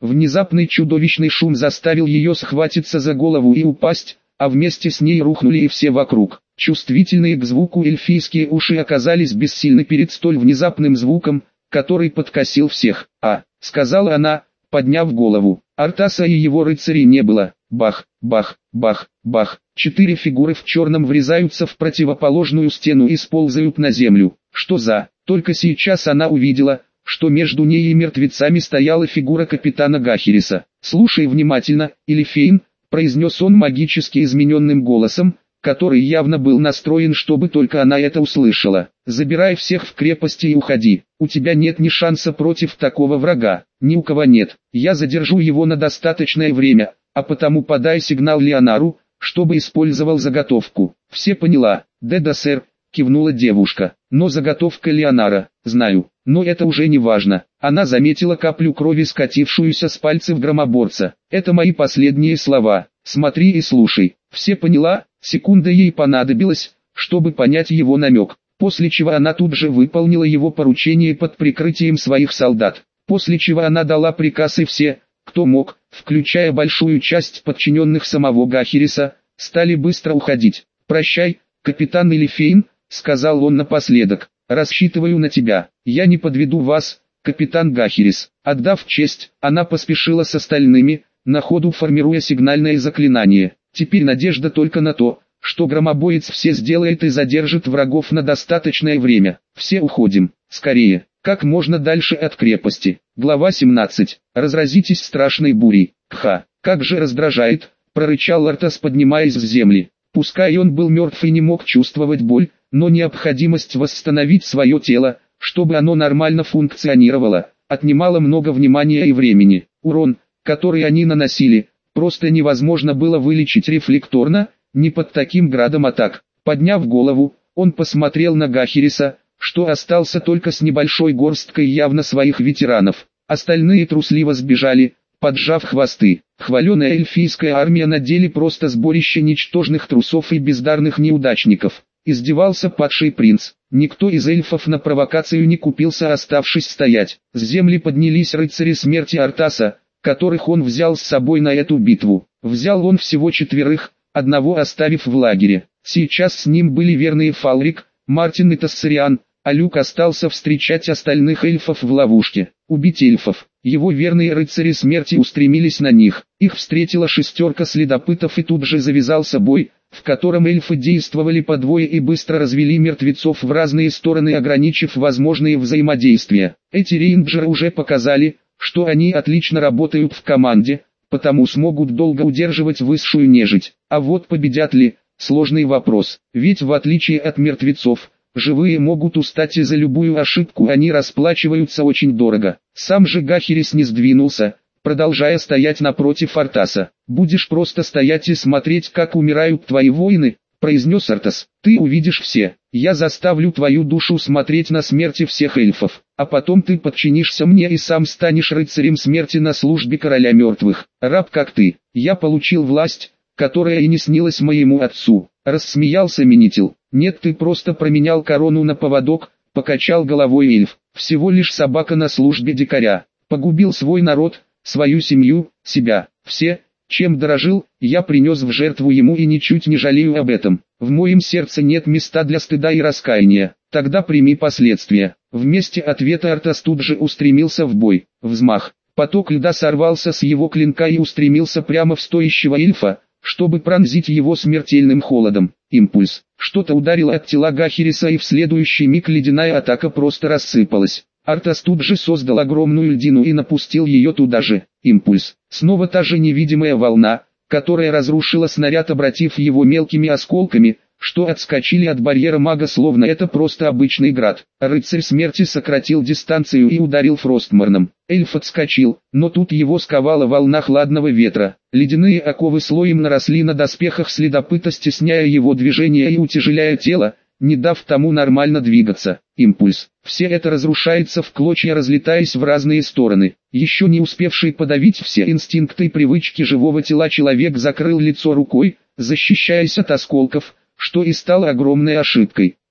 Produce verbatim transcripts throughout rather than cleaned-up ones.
Внезапный чудовищный шум заставил ее схватиться за голову и упасть, а вместе с ней рухнули и все вокруг. Чувствительные к звуку эльфийские уши оказались бессильны перед столь внезапным звуком, который подкосил всех. «А», — сказала она, подняв голову. Артаса и его рыцарей не было. Бах, бах, бах, бах. Четыре фигуры в черном врезаются в противоположную стену и сползают на землю. Что за? Только сейчас она увидела, что между ней и мертвецами стояла фигура капитана Гахириса. «Слушай внимательно, Элифейн», — произнес он магически измененным голосом, который явно был настроен, чтобы только она это услышала. «Забирай всех в крепости и уходи. У тебя нет ни шанса против такого врага. Ни у кого нет. Я задержу его на достаточное время, а потому подай сигнал Леонару, чтобы использовал заготовку». «Все поняла, да-да, сэр», — кивнула девушка. «Но заготовка Леонара, знаю, но это уже не важно». Она заметила каплю крови, скатившуюся с пальцев громоборца. «Это мои последние слова. Смотри и слушай». «Все поняла». Секунда ей понадобилась, чтобы понять его намек, после чего она тут же выполнила его поручение под прикрытием своих солдат, после чего она дала приказ, и все, кто мог, включая большую часть подчиненных самого Гахириса, стали быстро уходить. «Прощай, капитан Элифейн», — сказал он напоследок, — «рассчитываю на тебя, я не подведу вас, капитан Гахирис». Отдав честь, она поспешила с остальными, на ходу формируя сигнальное заклинание. Теперь надежда только на то, что громобоец все сделает и задержит врагов на достаточное время. Все уходим, скорее, как можно дальше от крепости. Глава семнадцать. Разразитесь страшной бурей. Кха, как же раздражает, прорычал Артас, поднимаясь с земли. Пускай он был мертв и не мог чувствовать боль, но необходимость восстановить свое тело, чтобы оно нормально функционировало, отнимала много внимания и времени. Урон, который они наносили, просто невозможно было вылечить рефлекторно, не под таким градом атак. Подняв голову, он посмотрел на Гахириса, что остался только с небольшой горсткой явно своих ветеранов. Остальные трусливо сбежали, поджав хвосты. Хваленая эльфийская армия на деле просто сборище ничтожных трусов и бездарных неудачников. Издевался падший принц. Никто из эльфов на провокацию не купился, оставшись стоять. С земли поднялись рыцари смерти Артаса, которых он взял с собой на эту битву. Взял он всего четверых, одного оставив в лагере. Сейчас с ним были верные Фалрик, Мартин и Тассариан, а Люк остался встречать остальных эльфов в ловушке. Убить эльфов. Его верные рыцари смерти устремились на них. Их встретила шестерка следопытов, и тут же завязался бой, в котором эльфы действовали по двое и быстро развели мертвецов в разные стороны, ограничив возможные взаимодействия. Эти рейнджеры уже показали, что они отлично работают в команде, потому смогут долго удерживать высшую нежить. А вот победят ли – сложный вопрос, ведь в отличие от мертвецов, живые могут устать, и за любую ошибку они расплачиваются очень дорого. Сам же Гахирис не сдвинулся, продолжая стоять напротив Артаса. «Будешь просто стоять и смотреть, как умирают твои воины», — произнес Артас. «Ты увидишь все. Я заставлю твою душу смотреть на смерти всех эльфов, а потом ты подчинишься мне и сам станешь рыцарем смерти на службе короля мертвых. Раб как ты. Я получил власть, которая и не снилась моему отцу», — рассмеялся Менитил. «Нет, ты просто променял корону на поводок», — покачал головой эльф. «Всего лишь собака на службе дикаря. Погубил свой народ, свою семью, себя. Все, чем дорожил, я принес в жертву ему и ничуть не жалею об этом. В моем сердце нет места для стыда и раскаяния. Тогда прими последствия». Вместе ответа Артас тут же устремился в бой. Взмах. Поток льда сорвался с его клинка и устремился прямо в стоящего эльфа, чтобы пронзить его смертельным холодом. Импульс. Что-то ударило от тела Гахириса, и в следующий миг ледяная атака просто рассыпалась. Артас тут же создал огромную льдину и напустил ее туда же. Импульс. Снова та же невидимая волна, которая разрушила снаряд, обратив его мелкими осколками, что отскочили от барьера мага, словно это просто обычный град. Рыцарь смерти сократил дистанцию и ударил Фростморном. Эльф отскочил, но тут его сковала волна хладного ветра. Ледяные оковы слоем наросли на доспехах следопыта, стесняя его движение и утяжеляя тело, не дав тому нормально двигаться. Импульс. Все это разрушается в клочья, разлетаясь в разные стороны. Еще не успевший подавить все инстинкты и привычки живого тела, человек закрыл лицо рукой, защищаясь от осколков, что и стало огромной ошибкой.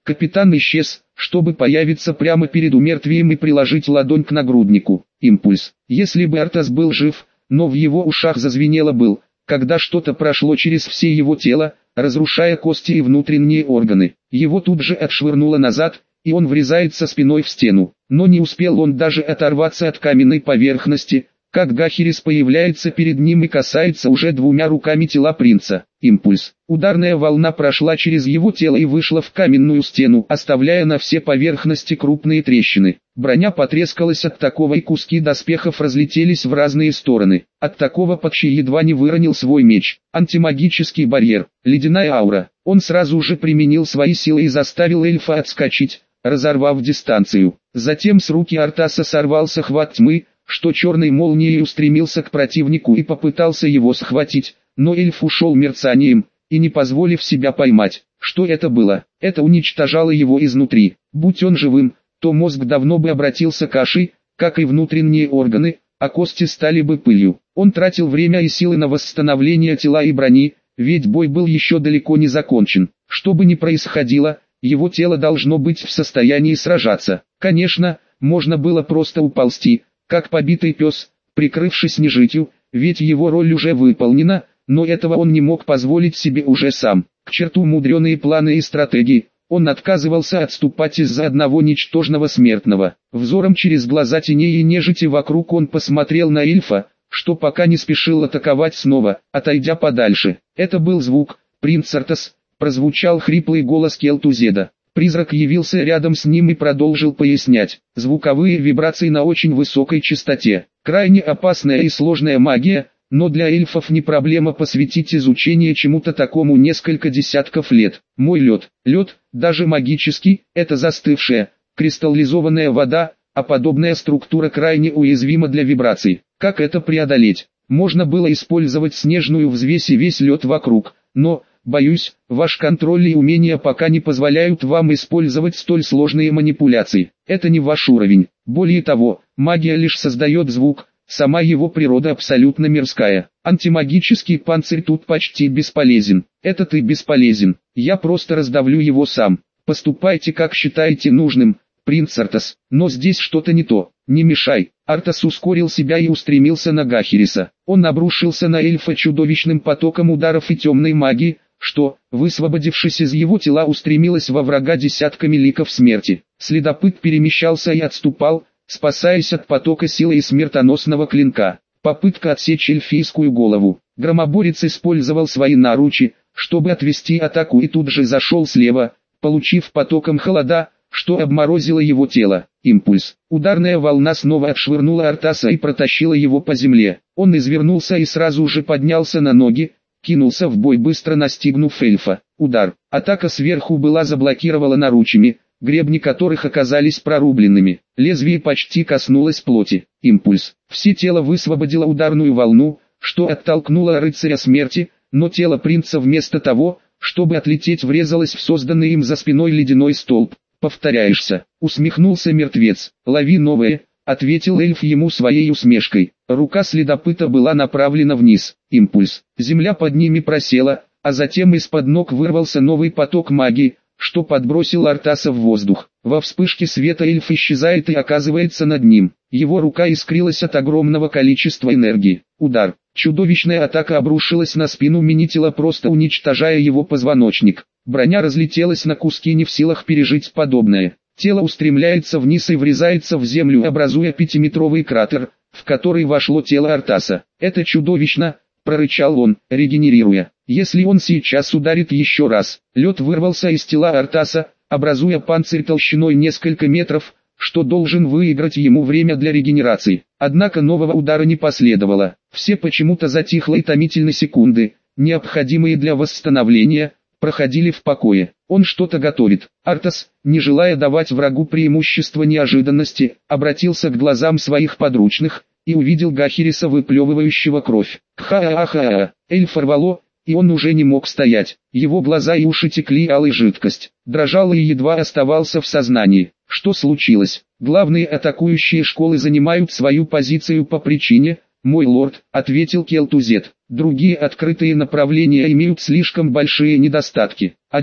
Капитан исчез, чтобы появиться прямо перед умертвием и приложить ладонь к нагруднику. Импульс. Если бы Артас был жив, но в его ушах зазвенело был, когда что-то прошло через все его тело, разрушая кости и внутренние органы. Его тут же отшвырнуло назад, и он врезается спиной в стену. Но не успел он даже оторваться от каменной поверхности, как Гахирис появляется перед ним и касается уже двумя руками тела принца. Импульс. Ударная волна прошла через его тело и вышла в каменную стену, оставляя на все поверхности крупные трещины. Броня потрескалась от такого, и куски доспехов разлетелись в разные стороны. От такого Патчи едва не выронил свой меч. Антимагический барьер, ледяная аура. Он сразу же применил свои силы и заставил эльфа отскочить, разорвав дистанцию. Затем с руки Артаса сорвался хват тьмы, что черной молнией устремился к противнику и попытался его схватить, но эльф ушел мерцанием, и не позволив себя поймать. Что это было? Это уничтожало его изнутри. Будь он живым, то мозг давно бы обратился кашей, как и внутренние органы, а кости стали бы пылью. Он тратил время и силы на восстановление тела и брони, ведь бой был еще далеко не закончен. Что бы ни происходило, его тело должно быть в состоянии сражаться. Конечно, можно было просто уползти, как побитый пес, прикрывшись нежитью, ведь его роль уже выполнена, но этого он не мог позволить себе уже сам. К черту мудреные планы и стратегии, он отказывался отступать из-за одного ничтожного смертного. Взором через глаза теней и нежити вокруг он посмотрел на эльфа, что пока не спешил атаковать снова, отойдя подальше. Это был звук, принц Артас, прозвучал хриплый голос Келтузеда. Призрак явился рядом с ним и продолжил пояснять. Звуковые вибрации на очень высокой частоте. Крайне опасная и сложная магия, но для эльфов не проблема посвятить изучение чему-то такому несколько десятков лет. Мой лед, лед, даже магический, это застывшая, кристаллизованная вода, а подобная структура крайне уязвима для вибраций. Как это преодолеть? Можно было использовать снежную взвесь и весь лед вокруг, но... Боюсь, ваш контроль и умения пока не позволяют вам использовать столь сложные манипуляции. Это не ваш уровень. Более того, магия лишь создает звук, сама его природа абсолютно мирская. Антимагический панцирь тут почти бесполезен. Этот и бесполезен. Я просто раздавлю его сам. Поступайте как считаете нужным, принц Артас. Но здесь что-то не то. Не мешай. Артас ускорил себя и устремился на Гахириса. Он обрушился на эльфа чудовищным потоком ударов и темной магии, что, высвободившись из его тела, устремилась во врага десятками ликов смерти. Следопыт перемещался и отступал, спасаясь от потока силы и смертоносного клинка. Попытка отсечь эльфийскую голову. Громоборец использовал свои наручи, чтобы отвести атаку, и тут же зашел слева, получив потоком холода, что обморозило его тело. Импульс. Ударная волна снова отшвырнула Артаса и протащила его по земле. Он извернулся и сразу же поднялся на ноги, кинулся в бой, быстро настигнув эльфа. Удар. Атака сверху была заблокирована наручами, гребни которых оказались прорубленными. Лезвие почти коснулось плоти. Импульс. Все тело высвободило ударную волну, что оттолкнуло рыцаря смерти, но тело принца вместо того, чтобы отлететь, врезалось в созданный им за спиной ледяной столб. «Повторяешься», — усмехнулся мертвец. «Лови новое», — ответил эльф ему своей усмешкой. Рука следопыта была направлена вниз. Импульс. Земля под ними просела, а затем из-под ног вырвался новый поток магии, что подбросил Артаса в воздух. Во вспышке света эльф исчезает и оказывается над ним. Его рука искрилась от огромного количества энергии. Удар. Чудовищная атака обрушилась на спину Минитила, просто уничтожая его позвоночник. Броня разлетелась на куски, не в силах пережить подобное. Тело устремляется вниз и врезается в землю, образуя пятиметровый кратер, в который вошло тело Артаса. «Это чудовищно!» — прорычал он, регенерируя. «Если он сейчас ударит еще раз». Лед вырвался из тела Артаса, образуя панцирь толщиной несколько метров, что должен выиграть ему время для регенерации. Однако нового удара не последовало. Все почему-то затихло, и томительные секунды, необходимые для восстановления, проходили в покое. Он что-то готовит. Артас, не желая давать врагу преимущество неожиданности, обратился к глазам своих подручных и увидел Гахириса, выплевывающего кровь. Ха-ха-ха! Эльфа рвало, и он уже не мог стоять. Его глаза и уши текли алой жидкость. Дрожал и едва оставался в сознании. Что случилось? Главные атакующие школы занимают свою позицию по причине, мой лорд, ответил Келтузет. Другие открытые направления имеют слишком большие недостатки. Одни,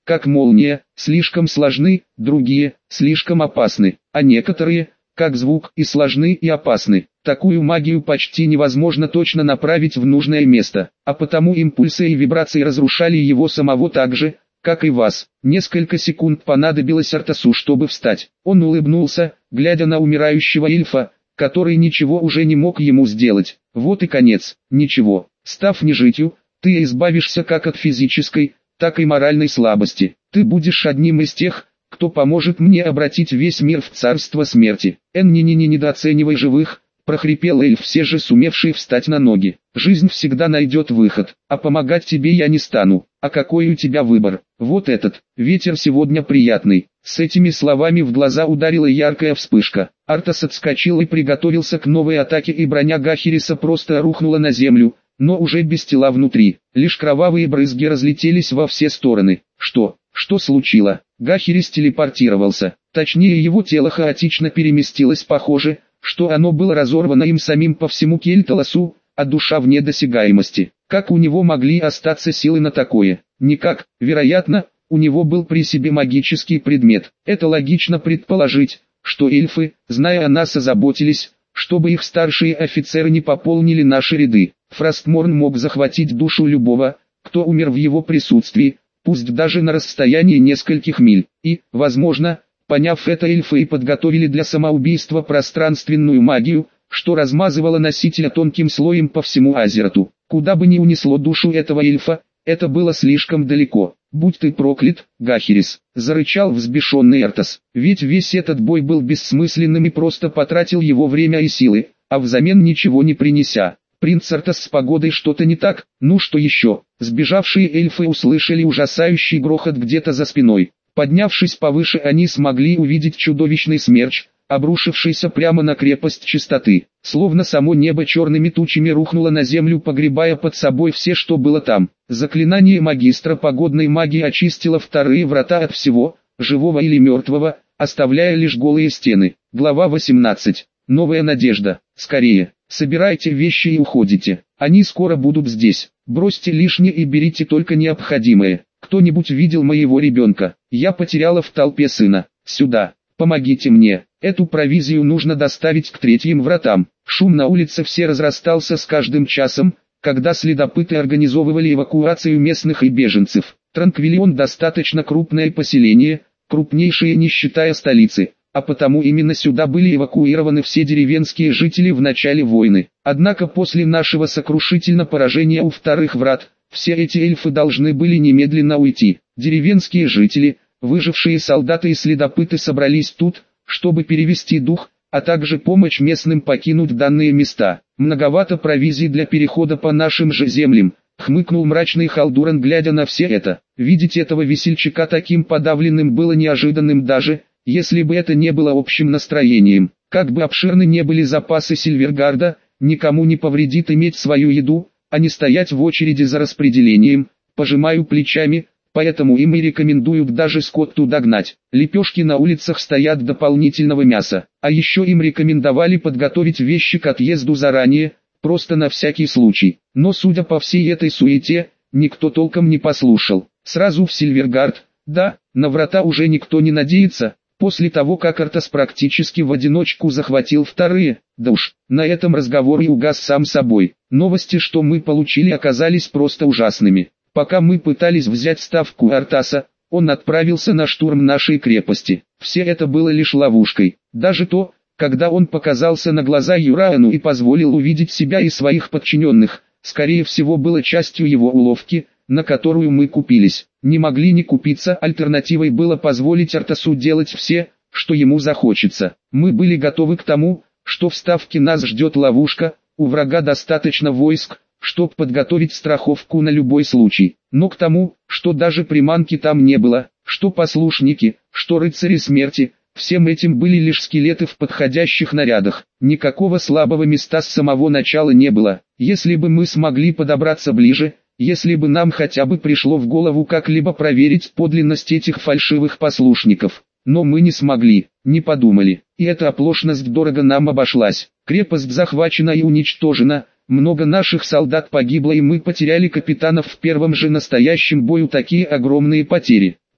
как молния, слишком сложны, другие, слишком опасны, а некоторые, как звук, и сложны, и опасны. Такую магию почти невозможно точно направить в нужное место, а потому импульсы и вибрации разрушали его самого так же, как и вас. Несколько секунд понадобилось Артасу, чтобы встать. Он улыбнулся, глядя на умирающего эльфа, который ничего уже не мог ему сделать. Вот и конец. Ничего. Став нежитью, ты избавишься как от физической, так и моральной слабости. Ты будешь одним из тех, кто поможет мне обратить весь мир в царство смерти. Эн-ни-ни-ни, недооценивай живых, прохрипел эльф, все же сумевший встать на ноги. Жизнь всегда найдет выход, а помогать тебе я не стану. А какой у тебя выбор? Вот этот. Ветер сегодня приятный. С этими словами в глаза ударила яркая вспышка. Артас отскочил и приготовился к новой атаке, и броня Гахириса просто рухнула на землю, но уже без тела внутри. Лишь кровавые брызги разлетелись во все стороны. Что? Что случилось? Гахирис телепортировался. Точнее, его тело хаотично переместилось, похоже, что оно было разорвано им самим по всему Кельталасу, а душа вне досягаемости. Как у него могли остаться силы на такое? Никак. Вероятно, у него был при себе магический предмет. Это логично предположить, что эльфы, зная о нас, озаботились, чтобы их старшие офицеры не пополнили наши ряды. Фростморн мог захватить душу любого, кто умер в его присутствии, пусть даже на расстоянии нескольких миль. И, возможно, поняв это, эльфы и подготовили для самоубийства пространственную магию, что размазывала носителя тонким слоем по всему Азерату. Куда бы ни унесло душу этого эльфа, это было слишком далеко. «Будь ты проклят, Гахирис!» — зарычал взбешенный Артас. Ведь весь этот бой был бессмысленным и просто потратил его время и силы, а взамен ничего не принеся. «Принц Артас, с погодой что-то не так, ну что еще?» Сбежавшие эльфы услышали ужасающий грохот где-то за спиной. Поднявшись повыше, они смогли увидеть чудовищный смерч, обрушившийся прямо на крепость Чистоты. Словно само небо черными тучами рухнуло на землю, погребая под собой все, что было там. Заклинание магистра погодной магии очистило вторые врата от всего, живого или мертвого, оставляя лишь голые стены. Глава восемнадцать. Новая надежда. Скорее, собирайте вещи и уходите. Они скоро будут здесь. Бросьте лишнее и берите только необходимое. Кто-нибудь видел моего ребенка? Я потеряла в толпе сына. Сюда. Помогите мне. Эту провизию нужно доставить к третьим вратам. Шум на улице все разрастался с каждым часом, когда следопыты организовывали эвакуацию местных и беженцев. Транквилион достаточно крупное поселение, крупнейшее не считая столицы, а потому именно сюда были эвакуированы все деревенские жители в начале войны. Однако после нашего сокрушительного поражения у вторых врат, все эти эльфы должны были немедленно уйти. Деревенские жители, выжившие солдаты и следопыты собрались тут, чтобы перевести дух, а также помочь местным покинуть данные места. Многовато провизии для перехода по нашим же землям, хмыкнул мрачный Халдуран, глядя на все это. Видеть этого весельчака таким подавленным было неожиданным, даже если бы это не было общим настроением. Как бы обширны не были запасы Сильвергарда, никому не повредит иметь свою еду, а не стоять в очереди за распределением. Пожимаю плечами, поэтому им и рекомендуют даже скотту догнать. Лепешки на улицах стоят дополнительного мяса. А еще им рекомендовали подготовить вещи к отъезду заранее, просто на всякий случай. Но судя по всей этой суете, никто толком не послушал. Сразу в Сильвергард, да, на врата уже никто не надеется, после того как Артас практически в одиночку захватил вторые. Да уж, на этом разговор и угас сам собой. Новости, что мы получили, оказались просто ужасными. Пока мы пытались взять ставку Артаса, он отправился на штурм нашей крепости. Все это было лишь ловушкой. Даже то, когда он показался на глаза Юраану и позволил увидеть себя и своих подчиненных, скорее всего было частью его уловки, на которую мы купились. Не могли не купиться, альтернативой было позволить Артасу делать все, что ему захочется. Мы были готовы к тому, что в ставке нас ждет ловушка, у врага достаточно войск, чтобы подготовить страховку на любой случай. Но к тому, что даже приманки там не было, что послушники, что рыцари смерти, всем этим были лишь скелеты в подходящих нарядах. Никакого слабого места с самого начала не было. Если бы мы смогли подобраться ближе, если бы нам хотя бы пришло в голову как-либо проверить подлинность этих фальшивых послушников. Но мы не смогли, не подумали, и эта оплошность дорого нам обошлась. Крепость захвачена и уничтожена, много наших солдат погибло, и мы потеряли капитанов в первом же настоящем бою. Такие огромные потери.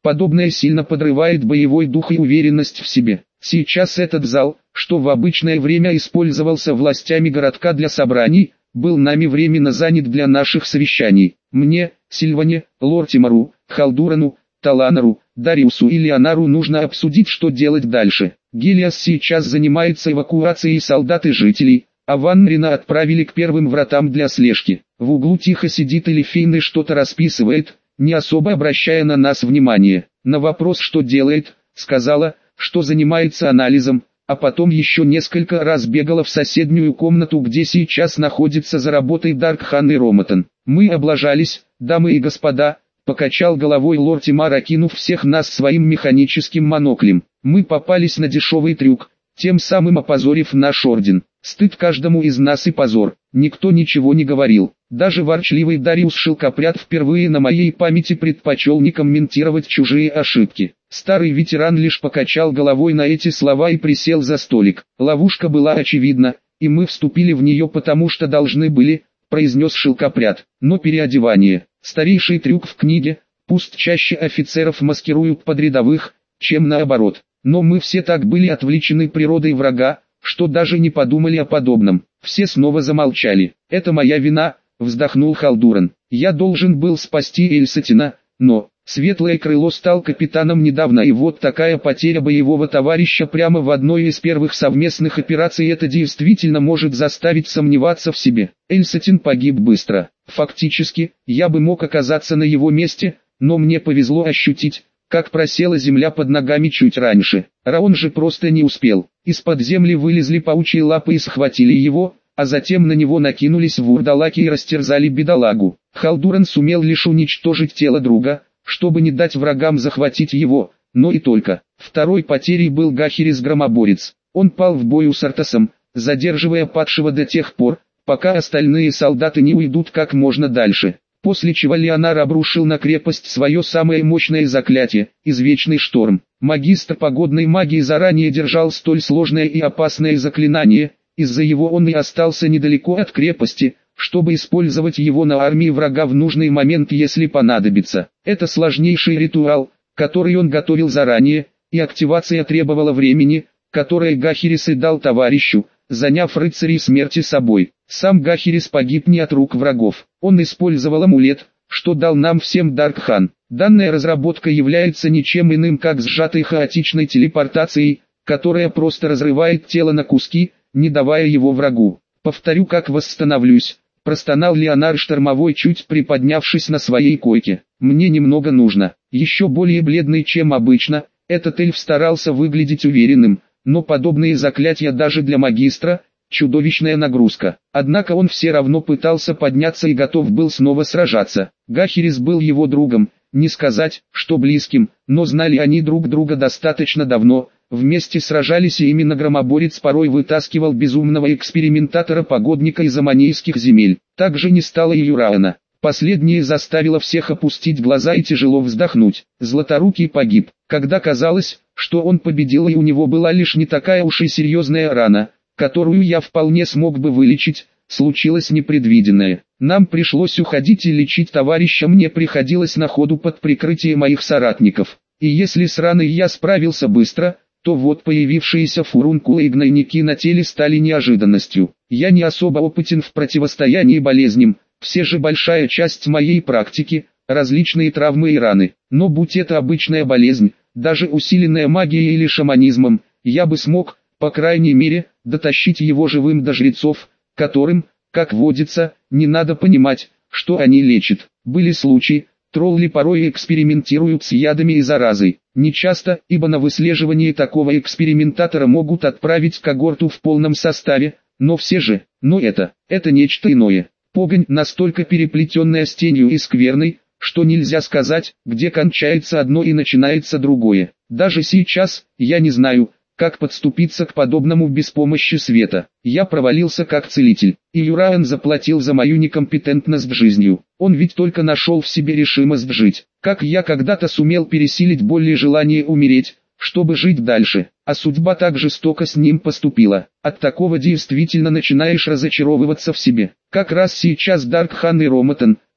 Подобное сильно подрывает боевой дух и уверенность в себе. Сейчас этот зал, что в обычное время использовался властями городка для собраний, был нами временно занят для наших совещаний. Мне, Сильване, Лортимару, Халдурану, Таланару, Дариусу и Леонару нужно обсудить, что делать дальше. Гелиас сейчас занимается эвакуацией солдат и жителей, а Ванрина отправили к первым вратам для слежки. В углу тихо сидит Элифейн и что-то расписывает, не особо обращая на нас внимание. На вопрос, что делает, сказала, что занимается анализом, а потом еще несколько раз бегала в соседнюю комнату, где сейчас находится за работой Даркхан и Ромотан. Мы облажались, дамы и господа, покачал головой Лортимар, окинув всех нас своим механическим моноклем. Мы попались на дешевый трюк, тем самым опозорив наш орден. Стыд каждому из нас и позор. Никто ничего не говорил. Даже ворчливый Дариус Шелкопряд впервые на моей памяти предпочел не комментировать чужие ошибки. Старый ветеран лишь покачал головой на эти слова и присел за столик. Ловушка была очевидна, и мы вступили в нее потому что должны были, произнес Шелкопряд. Но переодевание, старейший трюк в книге, пусть чаще офицеров маскируют под рядовых, чем наоборот. Но мы все так были отвлечены природой врага, что даже не подумали о подобном. Все снова замолчали. «Это моя вина», — вздохнул Халдуран. «Я должен был спасти Эльсатина, но...» Светлое крыло стал капитаном недавно, и вот такая потеря боевого товарища прямо в одной из первых совместных операций, это действительно может заставить сомневаться в себе. Эльсатин погиб быстро. Фактически, я бы мог оказаться на его месте, но мне повезло ощутить, как просела земля под ногами чуть раньше. Раон же просто не успел. Из-под земли вылезли паучьи лапы и схватили его, а затем на него накинулись вурдалаки и растерзали бедолагу. Халдуран сумел лишь уничтожить тело друга, чтобы не дать врагам захватить его, но и только. Второй потерей был Гахерис-громоборец. Он пал в бою с Артасом, задерживая падшего до тех пор, пока остальные солдаты не уйдут как можно дальше. После чего Леонар обрушил на крепость свое самое мощное заклятие – Извечный шторм. Магистр погодной магии заранее держал столь сложное и опасное заклинание, из-за его он и остался недалеко от крепости, чтобы использовать его на армии врага в нужный момент, если понадобится. Это сложнейший ритуал, который он готовил заранее, и активация требовала времени, которое Гахерис и дал товарищу, заняв рыцарей смерти собой. Сам Гахерис погиб не от рук врагов. Он использовал амулет, что дал нам всем Даркхан. Данная разработка является ничем иным как сжатой хаотичной телепортацией, которая просто разрывает тело на куски, не давая его врагу. Повторю, как восстановлюсь. Простонал Леонар Штормовой, чуть приподнявшись на своей койке. Мне немного нужно. Еще более бледный, чем обычно, этот эльф старался выглядеть уверенным, но подобные заклятия даже для магистра – чудовищная нагрузка. Однако он все равно пытался подняться и готов был снова сражаться. Гахерис был его другом, не сказать, что близким, но знали они друг друга достаточно давно. Вместе сражались, и именно громоборец порой вытаскивал безумного экспериментатора-погодника из аманейских земель. Также не стало и Юраана. Последнее заставило всех опустить глаза и тяжело вздохнуть. Златорукий погиб, когда казалось, что он победил, и у него была лишь не такая уж и серьезная рана, которую я вполне смог бы вылечить. Случилось непредвиденное. Нам пришлось уходить и лечить товарища, мне приходилось на ходу под прикрытием моих соратников. И если с раной я справился быстро, то вот появившиеся фурункулы и гнойники на теле стали неожиданностью. Я не особо опытен в противостоянии болезням, все же большая часть моей практики – различные травмы и раны. Но будь это обычная болезнь, даже усиленная магией или шаманизмом, я бы смог, по крайней мере, дотащить его живым до жрецов, которым, как водится, не надо понимать, что они лечат. Были случаи, тролли порой экспериментируют с ядами и заразой. Не часто, ибо на выслеживание такого экспериментатора могут отправить когорту в полном составе, но все же, но это, это нечто иное. Погонь настолько переплетенная с тенью и скверной, что нельзя сказать, где кончается одно и начинается другое. Даже сейчас, я не знаю, как подступиться к подобному без помощи света. Я провалился как целитель, и Юраан заплатил за мою некомпетентность жизнью. Он ведь только нашел в себе решимость жить. Как я когда-то сумел пересилить боль и желание умереть, чтобы жить дальше, а судьба так жестоко с ним поступила. От такого действительно начинаешь разочаровываться в себе. Как раз сейчас Даркхан и Ромотан,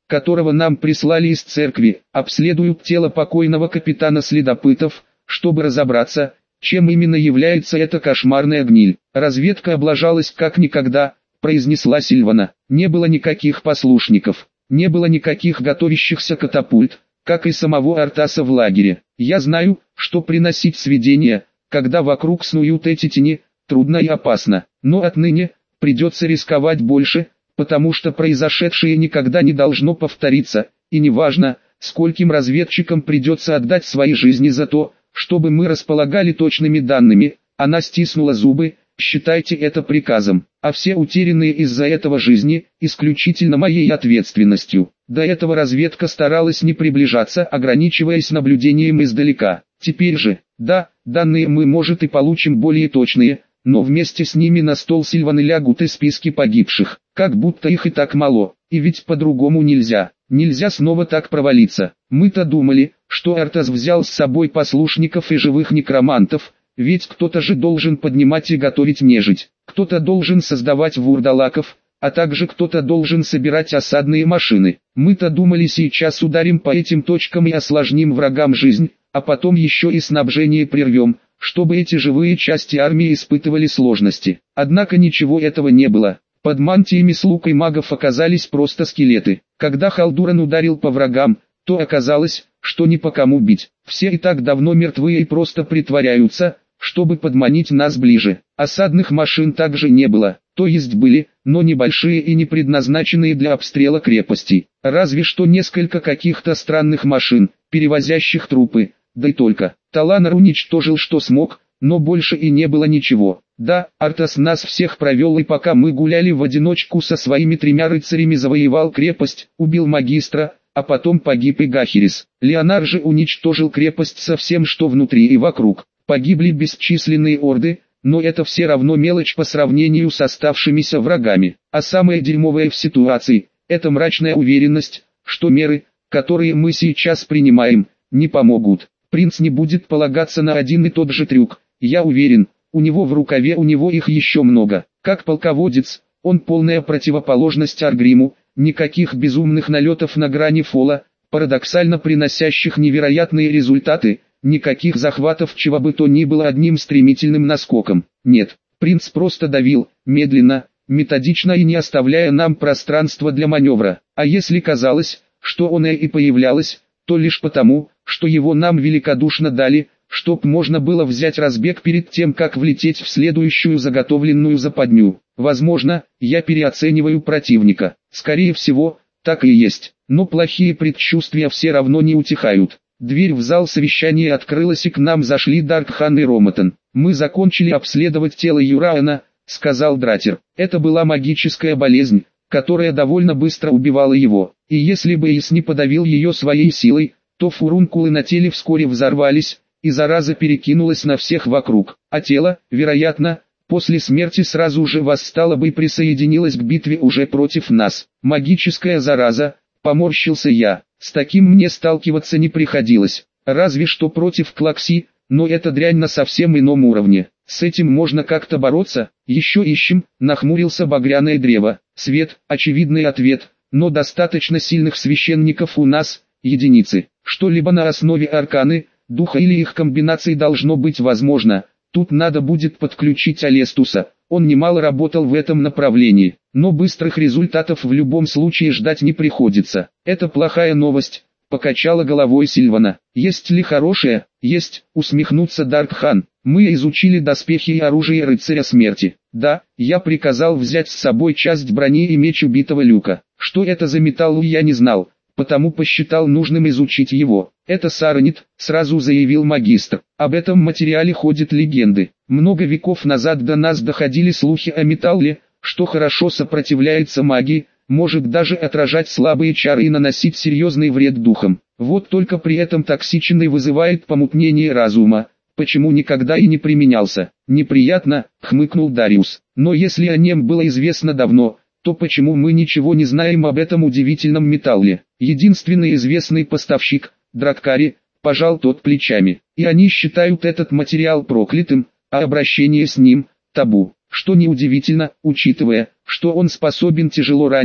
которого нам прислали из церкви, обследуют тело покойного капитана следопытов, чтобы разобраться, чем именно является эта кошмарная гниль. Разведка облажалась как никогда, произнесла Сильвана. Не было никаких послушников, не было никаких готовящихся катапульт, как и самого Артаса в лагере. Я знаю, что приносить сведения, когда вокруг снуют эти тени, трудно и опасно, но отныне придется рисковать больше, потому что произошедшее никогда не должно повториться, и неважно, скольким разведчикам придется отдать свои жизни за то, чтобы мы располагали точными данными. Она стиснула зубы. Считайте это приказом, а все утерянные из-за этого жизни исключительно моей ответственностью. До этого разведка старалась не приближаться, ограничиваясь наблюдением издалека. Теперь же, да, данные мы может и получим более точные, но вместе с ними на стол Сильваны лягут и списки погибших, как будто их и так мало, и ведь по-другому нельзя, нельзя снова так провалиться. Мы-то думали, что Артас взял с собой послушников и живых некромантов, ведь кто-то же должен поднимать и готовить нежить, кто-то должен создавать вурдалаков, а также кто-то должен собирать осадные машины. Мы-то думали, сейчас ударим по этим точкам и осложним врагам жизнь, а потом еще и снабжение прервем, чтобы эти живые части армии испытывали сложности. Однако ничего этого не было. Под мантиями слуг и магов оказались просто скелеты. Когда Халдуран ударил по врагам, то оказалось, что ни по кому бить. Все и так давно мертвые и просто притворяются, чтобы подманить нас ближе. Осадных машин также не было, то есть были, но небольшие и не предназначенные для обстрела крепостей. Разве что несколько каких-то странных машин, перевозящих трупы, да и только. Таланар уничтожил что смог, но больше и не было ничего. Да, Артас нас всех провел, и пока мы гуляли в одиночку со своими тремя рыцарями, завоевал крепость, убил магистра, а потом погиб и Гахерис. Леонар же уничтожил крепость со всем, что внутри и вокруг. Погибли бесчисленные орды, но это все равно мелочь по сравнению с оставшимися врагами. А самое дерьмовое в ситуации – это мрачная уверенность, что меры, которые мы сейчас принимаем, не помогут. Принц не будет полагаться на один и тот же трюк. Я уверен, у него в рукаве у него их еще много. Как полководец, он полная противоположность Аргриму, никаких безумных налетов на грани фола, парадоксально приносящих невероятные результаты. Никаких захватов чего бы то ни было одним стремительным наскоком. Нет, принц просто давил, медленно, методично и не оставляя нам пространства для маневра. А если казалось, что оно и появлялось, то лишь потому, что его нам великодушно дали, чтоб можно было взять разбег перед тем, как влететь в следующую заготовленную западню. Возможно, я переоцениваю противника. Скорее всего, так и есть. Но плохие предчувствия все равно не утихают. Дверь в зал совещания открылась, и к нам зашли Даркхан и Ромотан. «Мы закончили обследовать тело Юраана», — сказал Дратер. «Это была магическая болезнь, которая довольно быстро убивала его. И если бы Ис не подавил ее своей силой, то фурункулы на теле вскоре взорвались, и зараза перекинулась на всех вокруг. А тело, вероятно, после смерти сразу же восстало бы и присоединилось к битве уже против нас. Магическая зараза», — поморщился я. С таким мне сталкиваться не приходилось, разве что против Клакси, но это дрянь на совсем ином уровне. С этим можно как-то бороться, еще ищем, нахмурился багряное древо. Свет, очевидный ответ, но достаточно сильных священников у нас, единицы. Что-либо на основе арканы, духа или их комбинаций должно быть возможно. Тут надо будет подключить Алестуса, он немало работал в этом направлении, но быстрых результатов в любом случае ждать не приходится. Это плохая новость, покачала головой Сильвана. Есть ли хорошая? Есть, усмехнулся Даркхан. Мы изучили доспехи и оружие рыцаря смерти. Да, я приказал взять с собой часть брони и меч убитого Люка. Что это за металл, я не знал, потому посчитал нужным изучить его. «Это саранит», — сразу заявил магистр. «Об этом материале ходят легенды. Много веков назад до нас доходили слухи о металле, что хорошо сопротивляется магии, может даже отражать слабые чары и наносить серьезный вред духам. Вот только при этом токсичен и вызывает помутнение разума. Почему никогда и не применялся?» «Неприятно», — хмыкнул Дариус. «Но если о нем было известно давно, то почему мы ничего не знаем об этом удивительном металле?» Единственный известный поставщик, Драккари, пожал тот плечами. И они считают этот материал проклятым, а обращение с ним – табу. Что неудивительно, учитывая, что он способен тяжело ранить,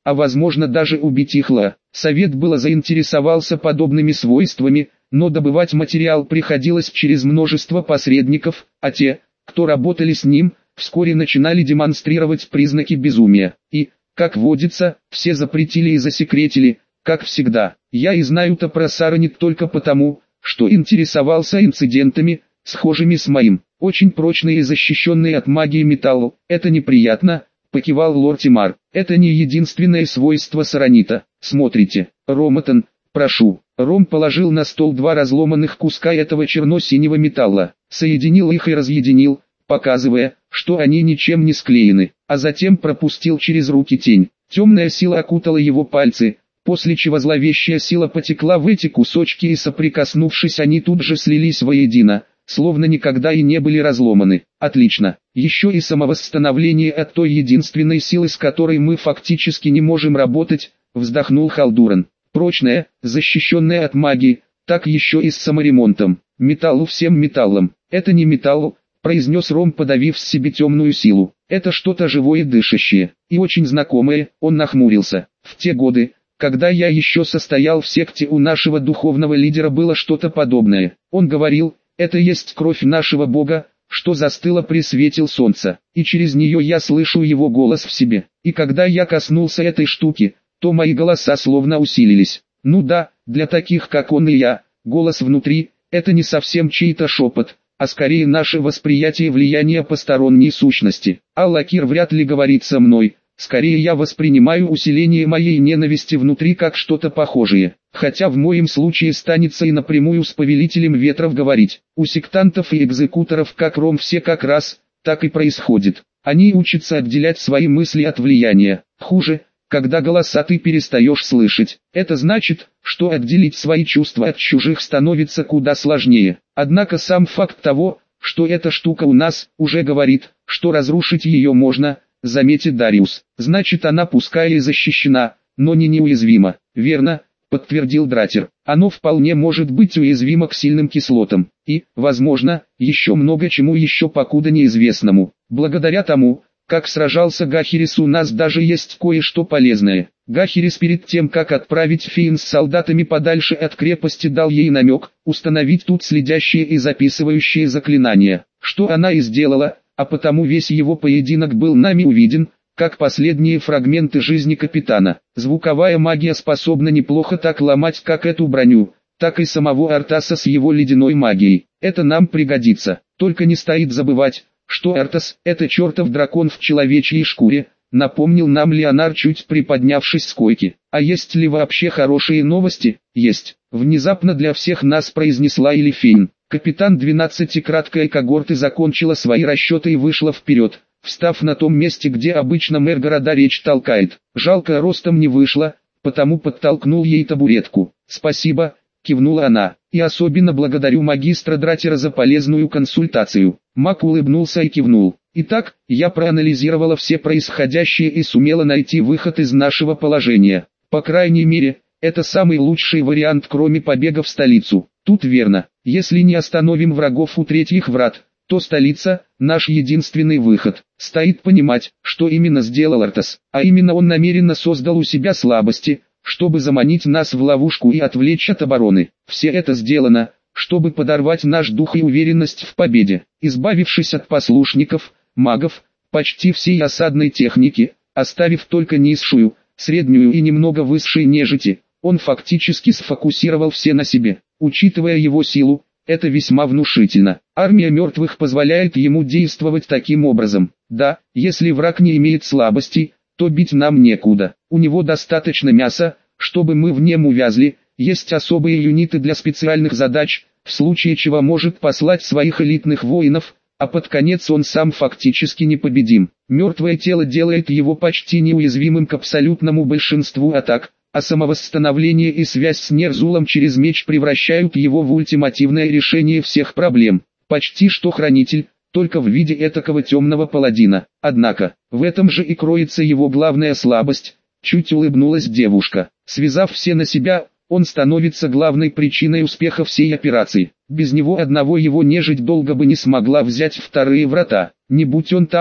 а возможно даже убить Ихла. Совет было заинтересовался подобными свойствами, но добывать материал приходилось через множество посредников, а те, кто работали с ним, вскоре начинали демонстрировать признаки безумия. И, как водится, все запретили и засекретили, как всегда. Я и знаю-то про Саранит только потому, что интересовался инцидентами, схожими с моим. Очень прочный и защищенный от магии металл. Это неприятно, покивал лорд Тимар. Это не единственное свойство Саранита. Смотрите, Ромотан, прошу. Ром положил на стол два разломанных куска этого черно-синего металла, соединил их и разъединил, показывая, что они ничем не склеены, а затем пропустил через руки тень. Темная сила окутала его пальцы, после чего зловещая сила потекла в эти кусочки и, соприкоснувшись, они тут же слились воедино, словно никогда и не были разломаны. Отлично. Еще и самовосстановление от той единственной силы, с которой мы фактически не можем работать, вздохнул Халдуран. Прочная, защищенная от магии, так еще и с саморемонтом. Металлу всем металлом. Это не металл, произнес Ром, подавив в себе темную силу. Это что-то живое и дышащее, и очень знакомое. Он нахмурился. В те годы, когда я еще состоял в секте, у нашего духовного лидера было что-то подобное. Он говорил, это есть кровь нашего Бога, что застыла при свете солнца, и через нее я слышу его голос в себе. И когда я коснулся этой штуки, то мои голоса словно усилились. Ну да, для таких как он и я, голос внутри – это не совсем чей-то шепот, а скорее наше восприятие влияния посторонней сущности. Аллакир вряд ли говорит со мной, скорее я воспринимаю усиление моей ненависти внутри как что-то похожее. Хотя в моем случае станется и напрямую с повелителем ветров говорить. У сектантов и экзекуторов как Ром все как раз, так и происходит. Они учатся отделять свои мысли от влияния. Хуже, когда голоса ты перестаешь слышать. Это значит, что отделить свои чувства от чужих становится куда сложнее. Однако сам факт того, что эта штука у нас, уже говорит, что разрушить ее можно, заметит Дариус. Значит, она пускай и защищена, но не неуязвима. Верно, подтвердил Дратер. Оно вполне может быть уязвимо к сильным кислотам. И, возможно, еще много чему еще покуда неизвестному. Благодаря тому, как сражался Гахерис, у нас даже есть кое-что полезное. Гахерис перед тем, как отправить Фейн с солдатами подальше от крепости, дал ей намек, установить тут следящие и записывающие заклинания. Что она и сделала, а потому весь его поединок был нами увиден, как последние фрагменты жизни капитана. Звуковая магия способна неплохо так ломать как эту броню, так и самого Артаса с его ледяной магией. Это нам пригодится. Только не стоит забывать, что Артас – это чертов дракон в человечьей шкуре, напомнил нам Леонар, чуть приподнявшись с койки. А есть ли вообще хорошие новости? Есть. Внезапно для всех нас произнесла Элифейн. Капитан двенадцатикратной когорты закончила свои расчеты и вышла вперед, встав на том месте, где обычно мэр города речь толкает. Жалко, ростом не вышла, потому подтолкнул ей табуретку. «Спасибо», — кивнула она, — «и особенно благодарю магистра Дратера за полезную консультацию». Маг улыбнулся и кивнул. «Итак, я проанализировала все происходящее и сумела найти выход из нашего положения. По крайней мере, это самый лучший вариант, кроме побега в столицу. Тут верно, если не остановим врагов у третьих врат, то столица – наш единственный выход. Стоит понимать, что именно сделал Артас, а именно он намеренно создал у себя слабости, чтобы заманить нас в ловушку и отвлечь от обороны. Все это сделано, чтобы подорвать наш дух и уверенность в победе. Избавившись от послушников, магов, почти всей осадной техники, оставив только низшую, среднюю и немного высшей нежити, он фактически сфокусировал все на себе. Учитывая его силу, это весьма внушительно. Армия мертвых позволяет ему действовать таким образом. Да, если враг не имеет слабостей, то бить нам некуда. У него достаточно мяса, чтобы мы в нем увязли. Есть особые юниты для специальных задач, в случае чего может послать своих элитных воинов, а под конец он сам фактически непобедим. Мертвое тело делает его почти неуязвимым к абсолютному большинству атак, а самовосстановление и связь с Нерзулом через меч превращают его в ультимативное решение всех проблем. Почти что хранитель, только в виде этакого темного паладина. Однако, в этом же и кроется его главная слабость, чуть улыбнулась девушка. Связав все на себя, он становится главной причиной успеха всей операции. Без него одного его нежить долго бы не смогла взять вторые врата. Не будь он там,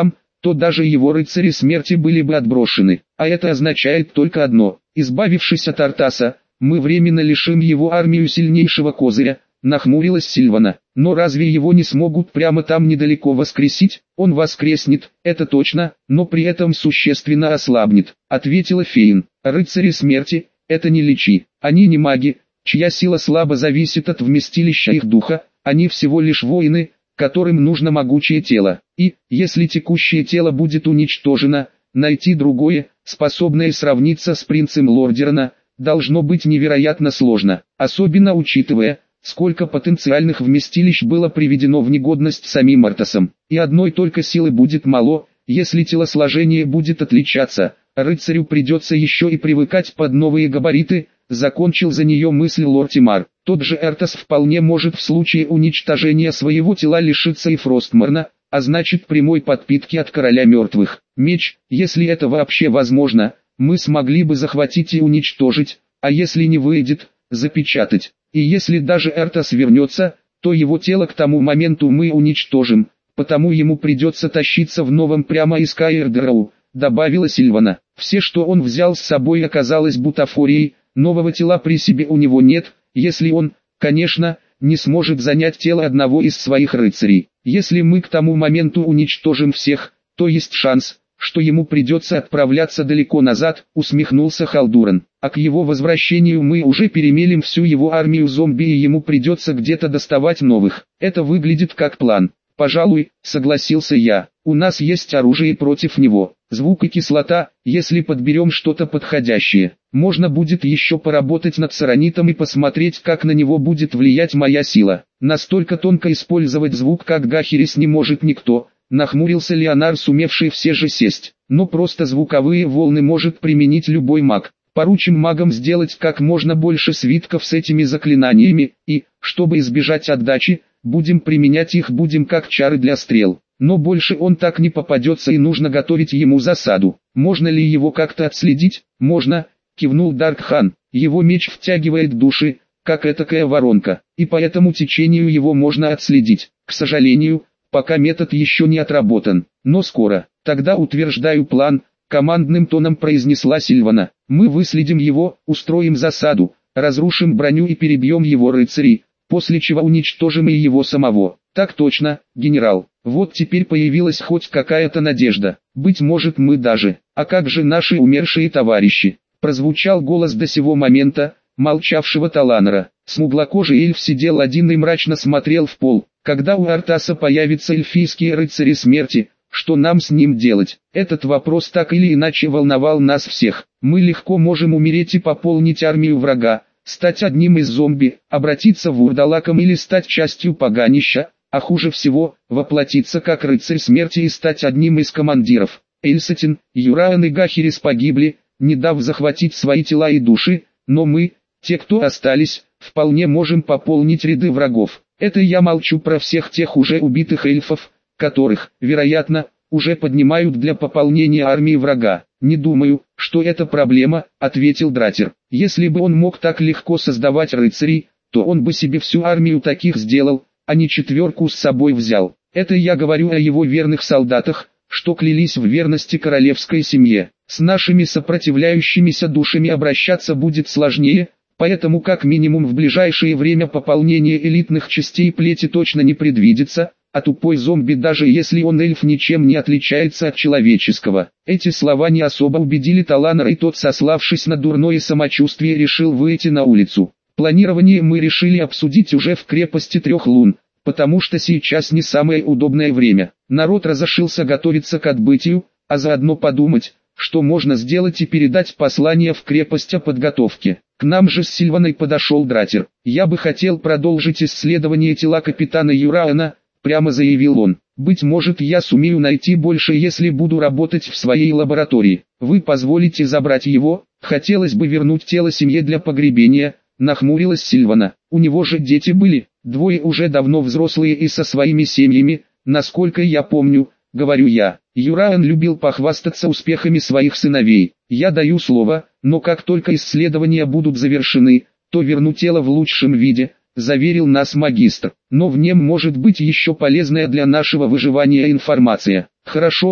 то даже его рыцари смерти были бы отброшены. А это означает только одно: избавившись от Артаса, мы временно лишим его армию сильнейшего козыря, нахмурилась Сильвана. Но разве его не смогут прямо там недалеко воскресить? Он воскреснет, это точно, но при этом существенно ослабнет, ответила Фейн. Рыцари смерти – это не личи, они не маги, чья сила слабо зависит от вместилища их духа, они всего лишь воины, которым нужно могучее тело. И, если текущее тело будет уничтожено, найти другое, способное сравниться с принцем Лордерна, должно быть невероятно сложно, особенно учитывая, сколько потенциальных вместилищ было приведено в негодность самим Артасом. И одной только силы будет мало, если телосложение будет отличаться, рыцарю придется еще и привыкать под новые габариты, закончил за нее мысль лорд Тимар. Тот же Артас вполне может в случае уничтожения своего тела лишиться и Фростморна, а значит прямой подпитки от короля мертвых. Меч, если это вообще возможно, мы смогли бы захватить и уничтожить, а если не выйдет, запечатать. И если даже Артас вернется, то его тело к тому моменту мы уничтожим, потому ему придется тащиться в новом прямо из Каэрдероу, добавила Сильвана. Все, что он взял с собой, оказалось бутафорией, нового тела при себе у него нет, если он, конечно, не сможет занять тело одного из своих рыцарей. Если мы к тому моменту уничтожим всех, то есть шанс, что ему придется отправляться далеко назад, усмехнулся Халдуран. А к его возвращению мы уже перемелем всю его армию зомби и ему придется где-то доставать новых. Это выглядит как план. Пожалуй, согласился я. У нас есть оружие против него. Звук и кислота, если подберем что-то подходящее. Можно будет еще поработать над саронитом и посмотреть, как на него будет влиять моя сила. Настолько тонко использовать звук, как Гахерис, не может никто. Нахмурился Леонар, сумевший все же сесть. Но просто звуковые волны может применить любой маг. Поручим магам сделать как можно больше свитков с этими заклинаниями, и, чтобы избежать отдачи, будем применять их будем как чары для стрел. Но больше он так не попадется и нужно готовить ему засаду. Можно ли его как-то отследить? Можно, кивнул Даркхан. Его меч втягивает души, как этакая воронка, и по этому течению его можно отследить. К сожалению, пока метод еще не отработан, но скоро. Тогда утверждаю план, командным тоном произнесла Сильвана. Мы выследим его, устроим засаду, разрушим броню и перебьем его рыцарей, после чего уничтожим и его самого. Так точно, генерал. Вот теперь появилась хоть какая-то надежда. Быть может, мы даже. А как же наши умершие товарищи? Прозвучал голос до сего момента молчавшего Таланера. Смуглокожий эльф сидел один и мрачно смотрел в пол. Когда у Артаса появятся эльфийские рыцари смерти, что нам с ним делать? Этот вопрос так или иначе волновал нас всех. Мы легко можем умереть и пополнить армию врага, стать одним из зомби, обратиться вурдалаком или стать частью поганища, а хуже всего, воплотиться как рыцарь смерти и стать одним из командиров. Эльсатин, Юраан и Гахерис погибли, не дав захватить свои тела и души, но мы, те, кто остались, вполне можем пополнить ряды врагов. Это я молчу про всех тех уже убитых эльфов, которых, вероятно, уже поднимают для пополнения армии врага. Не думаю, что это проблема, ответил Дратер. Если бы он мог так легко создавать рыцарей, то он бы себе всю армию таких сделал, а не четверку с собой взял. Это я говорю о его верных солдатах, что клялись в верности королевской семье. С нашими сопротивляющимися душами обращаться будет сложнее, поэтому как минимум в ближайшее время пополнение элитных частей плети точно не предвидится, а тупой зомби, даже если он эльф, ничем не отличается от человеческого. Эти слова не особо убедили Таланера, и тот, сославшись на дурное самочувствие, решил выйти на улицу. Планирование мы решили обсудить уже в крепости трех лун, потому что сейчас не самое удобное время. Народ разошелся готовиться к отбытию, а заодно подумать, что можно сделать, и передать послание в крепость о подготовке. К нам же с Сильваной подошел Дратер. Я бы хотел продолжить исследование тела капитана Юраана, прямо заявил он. Быть может, я сумею найти больше, если буду работать в своей лаборатории. Вы позволите забрать его? Хотелось бы вернуть тело семье для погребения, нахмурилась Сильвана. У него же дети были, двое уже давно взрослые и со своими семьями, насколько я помню, говорю я. Юраан любил похвастаться успехами своих сыновей. Я даю слово, но как только исследования будут завершены, то верну тело в лучшем виде, заверил нас магистр. Но в нем может быть еще полезная для нашего выживания информация. Хорошо,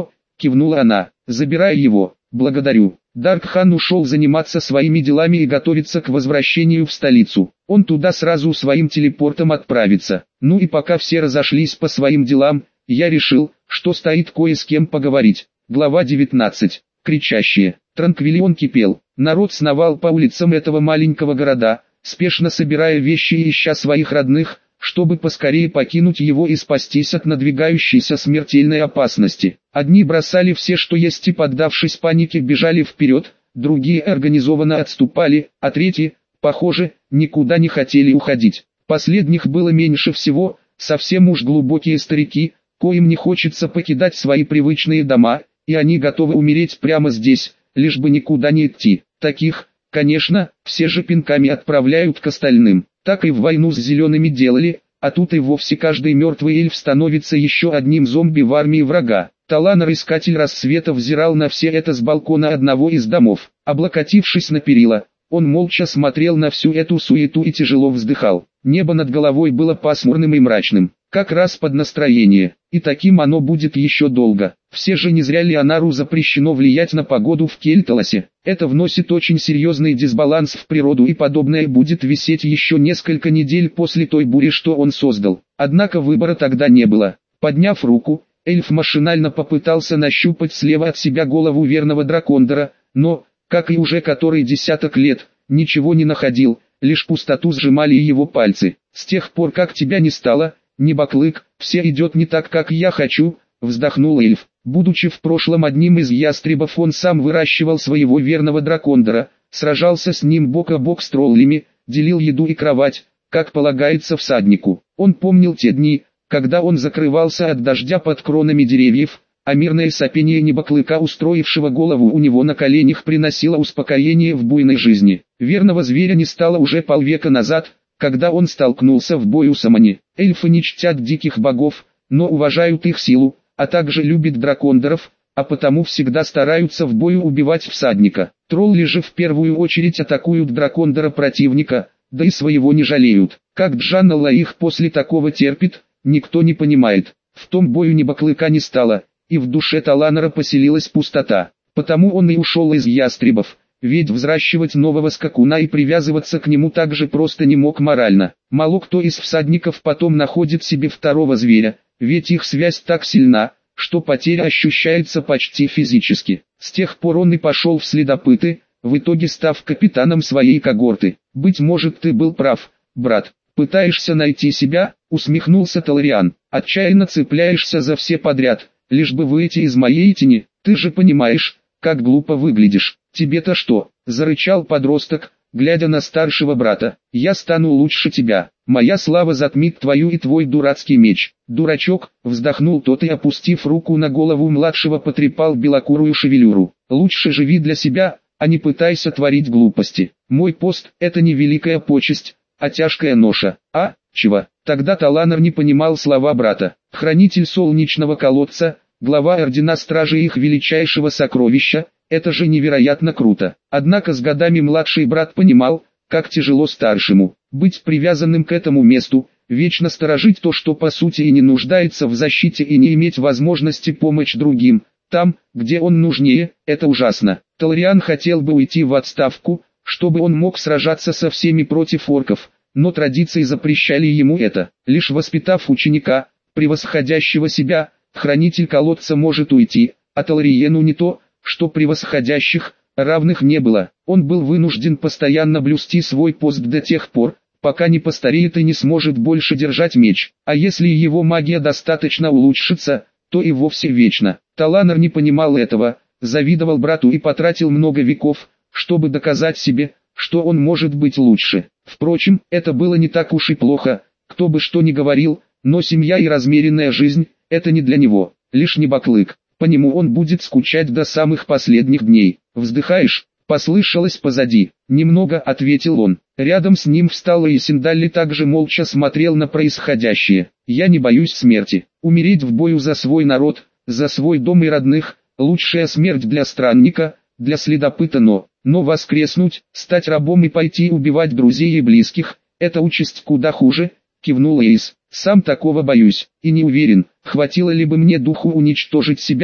кивнула она, забирая его. Благодарю. Даркхан ушел заниматься своими делами и готовиться к возвращению в столицу. Он туда сразу своим телепортом отправится. Ну и пока все разошлись по своим делам, я решил, что стоит кое с кем поговорить. Глава девятнадцать. Кричащие. Транквилион кипел. Народ сновал по улицам этого маленького города, спешно собирая вещи и ища своих родных, чтобы поскорее покинуть его и спастись от надвигающейся смертельной опасности. Одни бросали все, что есть, и, поддавшись панике, бежали вперед, другие организованно отступали, а третьи, похоже, никуда не хотели уходить. Последних было меньше всего, совсем уж глубокие старики, коим не хочется покидать свои привычные дома, и они готовы умереть прямо здесь, лишь бы никуда не идти. Таких, конечно, все же пинками отправляют к остальным. Так и в войну с зелеными делали, а тут и вовсе каждый мертвый эльф становится еще одним зомби в армии врага. Таланор, искатель рассвета, взирал на все это с балкона одного из домов. Облокотившись на перила, он молча смотрел на всю эту суету и тяжело вздыхал. Небо над головой было пасмурным и мрачным, как раз под настроение, и таким оно будет еще долго. Все же не зря Леонару запрещено влиять на погоду в Кельталосе. Это вносит очень серьезный дисбаланс в природу, и подобное будет висеть еще несколько недель после той бури, что он создал. Однако выбора тогда не было. Подняв руку, эльф машинально попытался нащупать слева от себя голову верного дракондора, но, как и уже который десяток лет, ничего не находил, лишь пустоту сжимали его пальцы. С тех пор, как тебя не стало, Небоклык, все идет не так, как я хочу, вздохнул эльф. Будучи в прошлом одним из ястребов, он сам выращивал своего верного дракондора, сражался с ним бок о бок с троллями, делил еду и кровать, как полагается всаднику. Он помнил те дни, когда он закрывался от дождя под кронами деревьев, а мирное сопение Небоклыка, устроившего голову у него на коленях, приносило успокоение в буйной жизни. Верного зверя не стало уже полвека назад, когда он столкнулся в бою с Амани. Эльфы не чтят диких богов, но уважают их силу, а также любят дракондоров, а потому всегда стараются в бою убивать всадника. Тролли же в первую очередь атакуют дракондора противника, да и своего не жалеют. Как Джаннала их после такого терпит, никто не понимает. В том бою Небоклыка не стало, и в душе Таланора поселилась пустота. Потому он и ушел из ястребов, ведь взращивать нового скакуна и привязываться к нему так же просто не мог морально. Мало кто из всадников потом находит себе второго зверя, ведь их связь так сильна, что потеря ощущается почти физически. С тех пор он и пошел в следопыты, в итоге став капитаном своей когорты. «Быть может, ты был прав, брат. Пытаешься найти себя?» — усмехнулся Талариан. «Отчаянно цепляешься за все подряд, лишь бы выйти из моей тени. Ты же понимаешь, как глупо выглядишь». «Тебе-то что?» — зарычал подросток, глядя на старшего брата. «Я стану лучше тебя. Моя слава затмит твою и твой дурацкий меч». «Дурачок», — вздохнул тот и, опустив руку на голову младшего, потрепал белокурую шевелюру. «Лучше живи для себя, а не пытайся творить глупости. Мой пост — это не великая почесть, а тяжкая ноша». «А, чего?» Тогда Таланор не понимал слова брата. Хранитель солнечного колодца, глава ордена стражи их величайшего сокровища, это же невероятно круто. Однако с годами младший брат понимал, как тяжело старшему быть привязанным к этому месту, вечно сторожить то, что по сути и не нуждается в защите, и не иметь возможности помочь другим. Там, где он нужнее, это ужасно. Талариан хотел бы уйти в отставку, чтобы он мог сражаться со всеми против орков, но традиции запрещали ему это. Лишь воспитав ученика, превосходящего себя, хранитель колодца может уйти, а Талариену не то, что превосходящих, равных не было. Он был вынужден постоянно блюсти свой пост до тех пор, пока не постареет и не сможет больше держать меч. А если его магия достаточно улучшится, то и вовсе вечно. Таланор не понимал этого, завидовал брату и потратил много веков, чтобы доказать себе, что он может быть лучше. Впрочем, это было не так уж и плохо, кто бы что ни говорил, но семья и размеренная жизнь – это не для него. Лишь Небоклык. По нему он будет скучать до самых последних дней. «Вздыхаешь?» — послышалось позади. «Немного», — ответил он. Рядом с ним встал и Синдалли также молча смотрел на происходящее. «Я не боюсь смерти. Умереть в бою за свой народ, за свой дом и родных — лучшая смерть для странника, для следопыта, но... Но воскреснуть, стать рабом и пойти убивать друзей и близких — это участь куда хуже», — кивнул Эйс. «Сам такого боюсь, и не уверен, хватило ли бы мне духу уничтожить себя,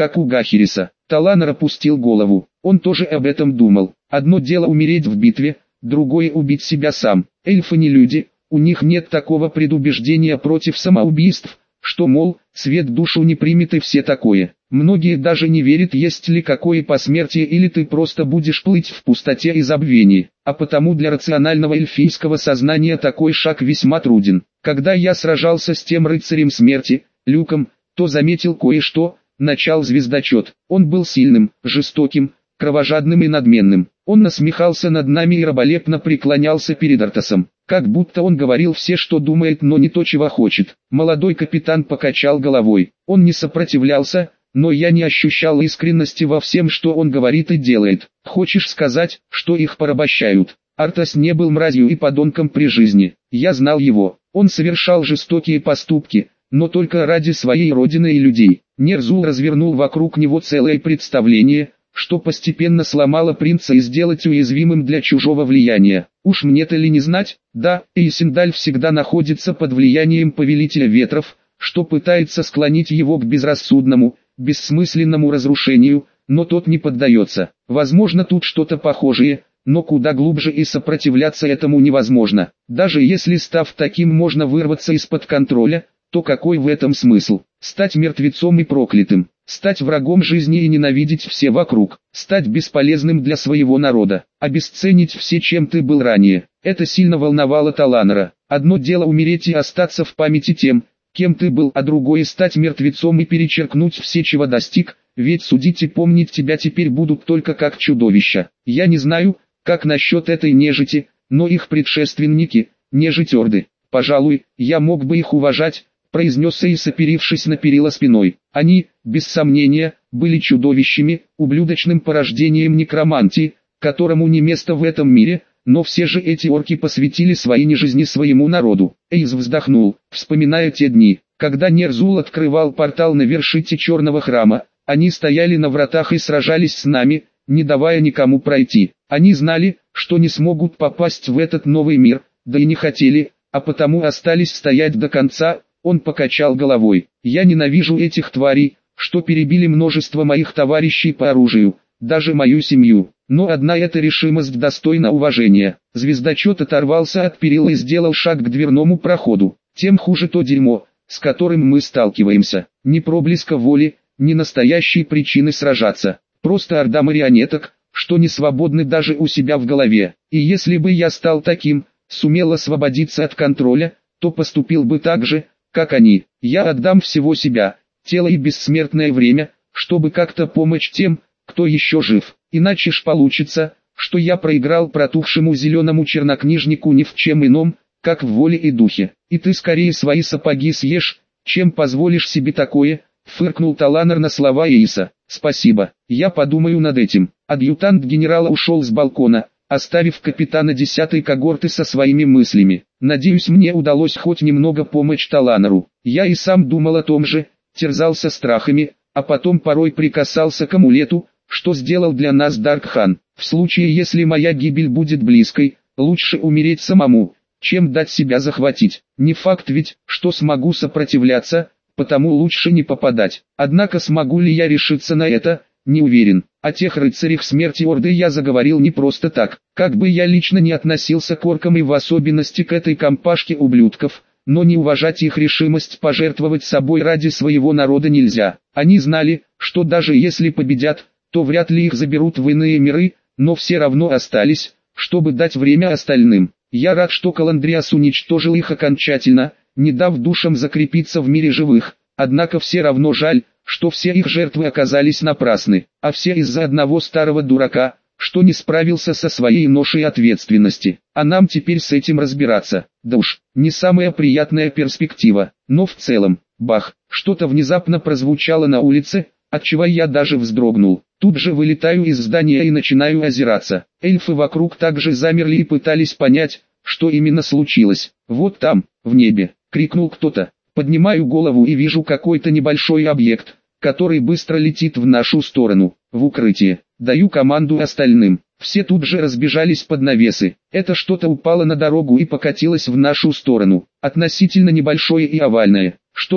как у Гахириса. Таланер опустил голову. Он тоже об этом думал. Одно дело умереть в битве, другое убить себя сам. Эльфы не люди, у них нет такого предубеждения против самоубийств, что, мол, свет душу не примет и все такое. Многие даже не верят, есть ли какое посмертие, или ты просто будешь плыть в пустоте и забвении. А потому для рационального эльфийского сознания такой шаг весьма труден. Когда я сражался с тем рыцарем смерти, Люком, то заметил кое-что. Начал звездочет. Он был сильным, жестоким, кровожадным и надменным. Он насмехался над нами и раболепно преклонялся перед Артасом. Как будто он говорил все, что думает, но не то, чего хочет. Молодой капитан покачал головой. Он не сопротивлялся, но я не ощущал искренности во всем, что он говорит и делает. Хочешь сказать, что их порабощают? Артас не был мразью и подонком при жизни. Я знал его. Он совершал жестокие поступки, но только ради своей родины и людей. Нерзул развернул вокруг него целое представление, что постепенно сломало принца и сделать уязвимым для чужого влияния. Уж мне-то ли не знать? Да, Эйсендаль всегда находится под влиянием повелителя ветров, что пытается склонить его к безрассудному, бессмысленному разрушению, но тот не поддается. Возможно, тут что-то похожее, но куда глубже, и сопротивляться этому невозможно. Даже если, став таким, можно вырваться из-под контроля, то какой в этом смысл? Стать мертвецом и проклятым, стать врагом жизни и ненавидеть все вокруг, стать бесполезным для своего народа, обесценить все, чем ты был ранее. Это сильно волновало Таланера. Одно дело умереть и остаться в памяти тем, кем ты был, а другое стать мертвецом и перечеркнуть все, чего достиг, ведь судить и помнить тебя теперь будут только как чудовища. Я не знаю, как насчет этой нежити, но их предшественники, нежитёрды, пожалуй, я мог бы их уважать, произнес Эйс, оперившись на перила спиной. Они, без сомнения, были чудовищами, ублюдочным порождением некромантии, которому не место в этом мире, но все же эти орки посвятили свои нежизни своему народу. Эйс вздохнул, вспоминая те дни, когда Нерзул открывал портал на вершине Черного храма. Они стояли на вратах и сражались с нами, не давая никому пройти. Они знали, что не смогут попасть в этот новый мир, да и не хотели, а потому остались стоять до конца. Он покачал головой. Я ненавижу этих тварей, что перебили множество моих товарищей по оружию, даже мою семью. Но одна эта решимость достойна уважения. Звездочет оторвался от перила и сделал шаг к дверному проходу. Тем хуже то дерьмо, с которым мы сталкиваемся. Ни проблеска воли, ни настоящей причины сражаться. Просто орда марионеток, что не свободны даже у себя в голове. И если бы я стал таким, сумел освободиться от контроля, то поступил бы так же, как они. Я отдам всего себя, тело и бессмертное время, чтобы как-то помочь тем, кто еще жив. Иначе ж получится, что я проиграл протухшему зеленому чернокнижнику ни в чем ином, как в воле и духе. И ты скорее свои сапоги съешь, чем позволишь себе такое, фыркнул Таланер на слова Эйса. Спасибо, я подумаю над этим. Адъютант генерала ушел с балкона, оставив капитана десятой когорты со своими мыслями. Надеюсь, мне удалось хоть немного помочь Таланеру. Я и сам думал о том же, терзался страхами, а потом порой прикасался к амулету, что сделал для нас Даркхан. В случае, если моя гибель будет близкой, лучше умереть самому, чем дать себя захватить. Не факт ведь, что смогу сопротивляться, потому лучше не попадать. Однако смогу ли я решиться на это, не уверен. О тех рыцарях смерти Орды я заговорил не просто так. Как бы я лично не относился к оркам и в особенности к этой компашке ублюдков, но не уважать их решимость пожертвовать собой ради своего народа нельзя. Они знали, что даже если победят, то вряд ли их заберут в иные миры, но все равно остались, чтобы дать время остальным. Я рад, что Каландриас уничтожил их окончательно, не дав душам закрепиться в мире живых, однако все равно жаль, что все их жертвы оказались напрасны, а все из-за одного старого дурака, что не справился со своей ношей ответственности. А нам теперь с этим разбираться. Да уж, не самая приятная перспектива, но в целом, бах, что-то внезапно прозвучало на улице, отчего я даже вздрогнул. Тут же вылетаю из здания и начинаю озираться. Эльфы вокруг также замерли и пытались понять, что именно случилось. Вот там, в небе, крикнул кто-то. Поднимаю голову и вижу какой-то небольшой объект, который быстро летит в нашу сторону, в укрытие. Даю команду остальным. Все тут же разбежались под навесы. Это что-то упало на дорогу и покатилось в нашу сторону. Относительно небольшое и овальное. Что за...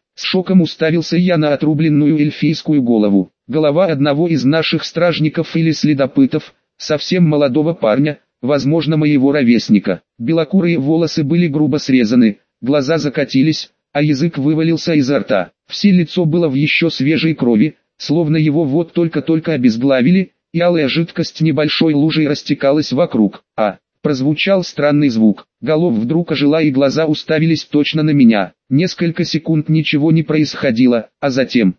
С шоком уставился я на отрубленную эльфийскую голову. Голова одного из наших стражников или следопытов, совсем молодого парня, возможно моего ровесника. Белокурые волосы были грубо срезаны, глаза закатились, а язык вывалился изо рта. Все лицо было в еще свежей крови, словно его вот только-только обезглавили, и алая жидкость небольшой лужей растекалась вокруг. А, прозвучал странный звук. Голов вдруг ожила и глаза уставились точно на меня. Несколько секунд ничего не происходило, а затем...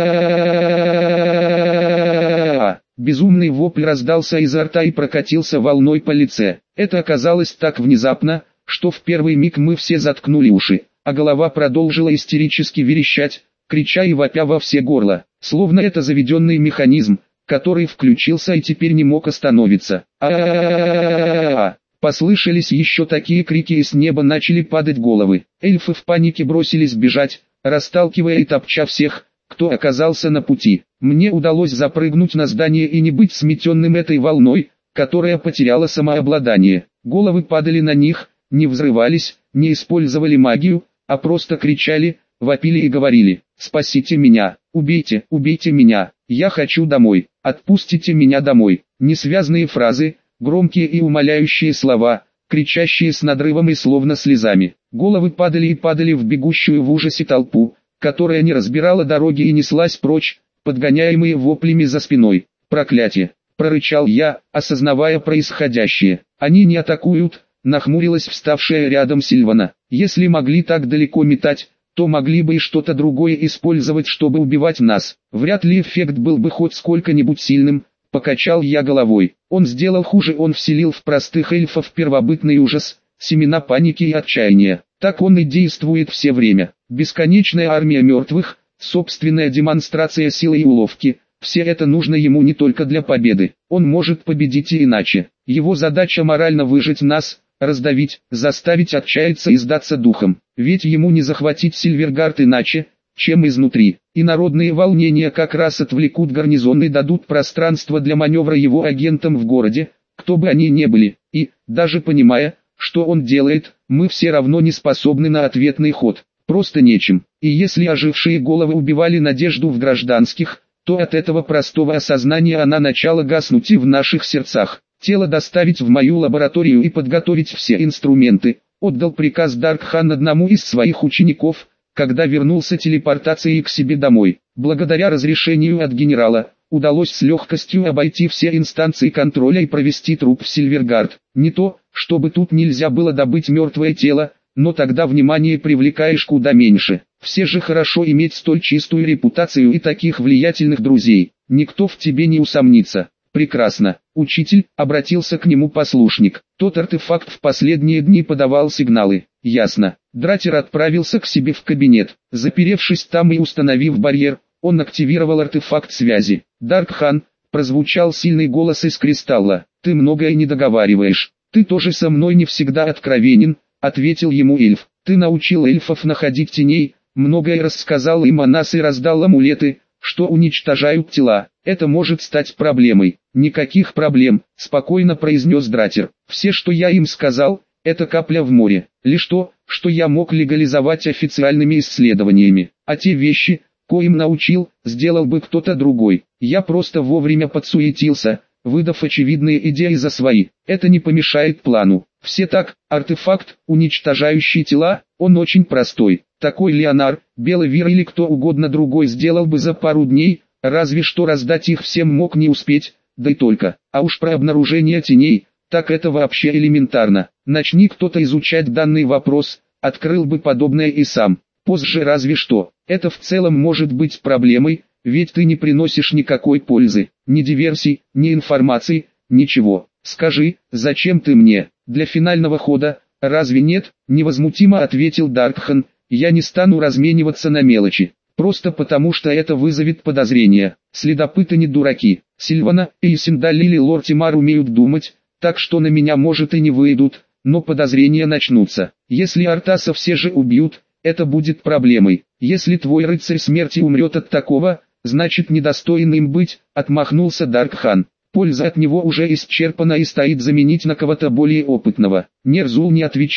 Безумный вопль раздался изо рта и прокатился волной по лице. Это оказалось так внезапно, что в первый миг мы все заткнули уши, а голова продолжила истерически верещать, крича и вопя во все горла, словно это заведенный механизм, который включился и теперь не мог остановиться. А-а-а-а-а-а-а! Послышались еще такие крики, и с неба начали падать головы. Эльфы в панике бросились бежать, расталкивая и топча всех, кто оказался на пути. Мне удалось запрыгнуть на здание и не быть сметенным этой волной, которая потеряла самообладание. Головы падали на них, не взрывались, не использовали магию, а просто кричали, вопили и говорили: «Спасите меня, убейте, убейте меня, я хочу домой, отпустите меня домой». Несвязные фразы, громкие и умоляющие слова, кричащие с надрывом и словно слезами. Головы падали и падали в бегущую в ужасе толпу, которая не разбирала дороги и неслась прочь, подгоняемые воплями за спиной. «Проклятие!» – прорычал я, осознавая происходящее. «Они не атакуют», – нахмурилась вставшая рядом Сильвана. «Если могли так далеко метать, то могли бы и что-то другое использовать, чтобы убивать нас. Вряд ли эффект был бы хоть сколько-нибудь сильным», – покачал я головой. «Он сделал хуже, он вселил в простых эльфов первобытный ужас, семена паники и отчаяния. Так он и действует все время. Бесконечная армия мертвых, собственная демонстрация силы и уловки, все это нужно ему не только для победы. Он может победить и иначе. Его задача морально выжить нас, раздавить, заставить отчаяться и сдаться духом. Ведь ему не захватить Сильвергард иначе, чем изнутри. И народные волнения как раз отвлекут гарнизон и дадут пространство для маневра его агентам в городе, кто бы они ни были. И, даже понимая, что он делает, мы все равно не способны на ответный ход. Просто нечем. И если ожившие головы убивали надежду в гражданских, то от этого простого осознания она начала гаснуть и в наших сердцах. Тело доставить в мою лабораторию и подготовить все инструменты. Отдал приказ Даркхан одному из своих учеников, когда вернулся телепортацией к себе домой. Благодаря разрешению от генерала, удалось с легкостью обойти все инстанции контроля и провести труп в Сильвергард. Не то, чтобы тут нельзя было добыть мертвое тело, но тогда внимание привлекаешь куда меньше. Все же хорошо иметь столь чистую репутацию и таких влиятельных друзей. Никто в тебе не усомнится. Прекрасно. Учитель, обратился к нему послушник. Тот артефакт в последние дни подавал сигналы. Ясно. Дратер отправился к себе в кабинет. Заперевшись там и установив барьер, он активировал артефакт связи. «Даркхан», прозвучал сильный голос из кристалла, «ты многое не договариваешь. Ты тоже со мной не всегда откровенен», ответил ему эльф. «Ты научил эльфов находить теней, многое рассказал им о нас и раздал амулеты, что уничтожают тела. Это может стать проблемой». «Никаких проблем», спокойно произнес Дратер. «Все, что я им сказал, это капля в море. Лишь то, что я мог легализовать официальными исследованиями. А те вещи, коим научил, сделал бы кто-то другой. Я просто вовремя подсуетился, выдав очевидные идеи за свои. Это не помешает плану. Все так, артефакт, уничтожающий тела, он очень простой. Такой Леонар, Беловир или кто угодно другой сделал бы за пару дней, разве что раздать их всем мог не успеть, да и только. А уж про обнаружение теней, так это вообще элементарно. Начни кто-то изучать данный вопрос, открыл бы подобное и сам. Позже разве что. Это в целом может быть проблемой, ведь ты не приносишь никакой пользы, ни диверсий, ни информации, ничего. Скажи, зачем ты мне? Для финального хода, разве нет? Невозмутимо ответил Даркхан. Я не стану размениваться на мелочи. Просто потому, что это вызовет подозрения. Следопыты не дураки. Сильвана, Эйсиндалиль и Лорд Тимар умеют думать, так что на меня может и не выйдут, но подозрения начнутся. Если Артаса все же убьют, это будет проблемой. Если твой рыцарь смерти умрет от такого, значит недостоин им быть, отмахнулся Даркхан. Польза от него уже исчерпана и стоит заменить на кого-то более опытного. Нерзул не отвечает.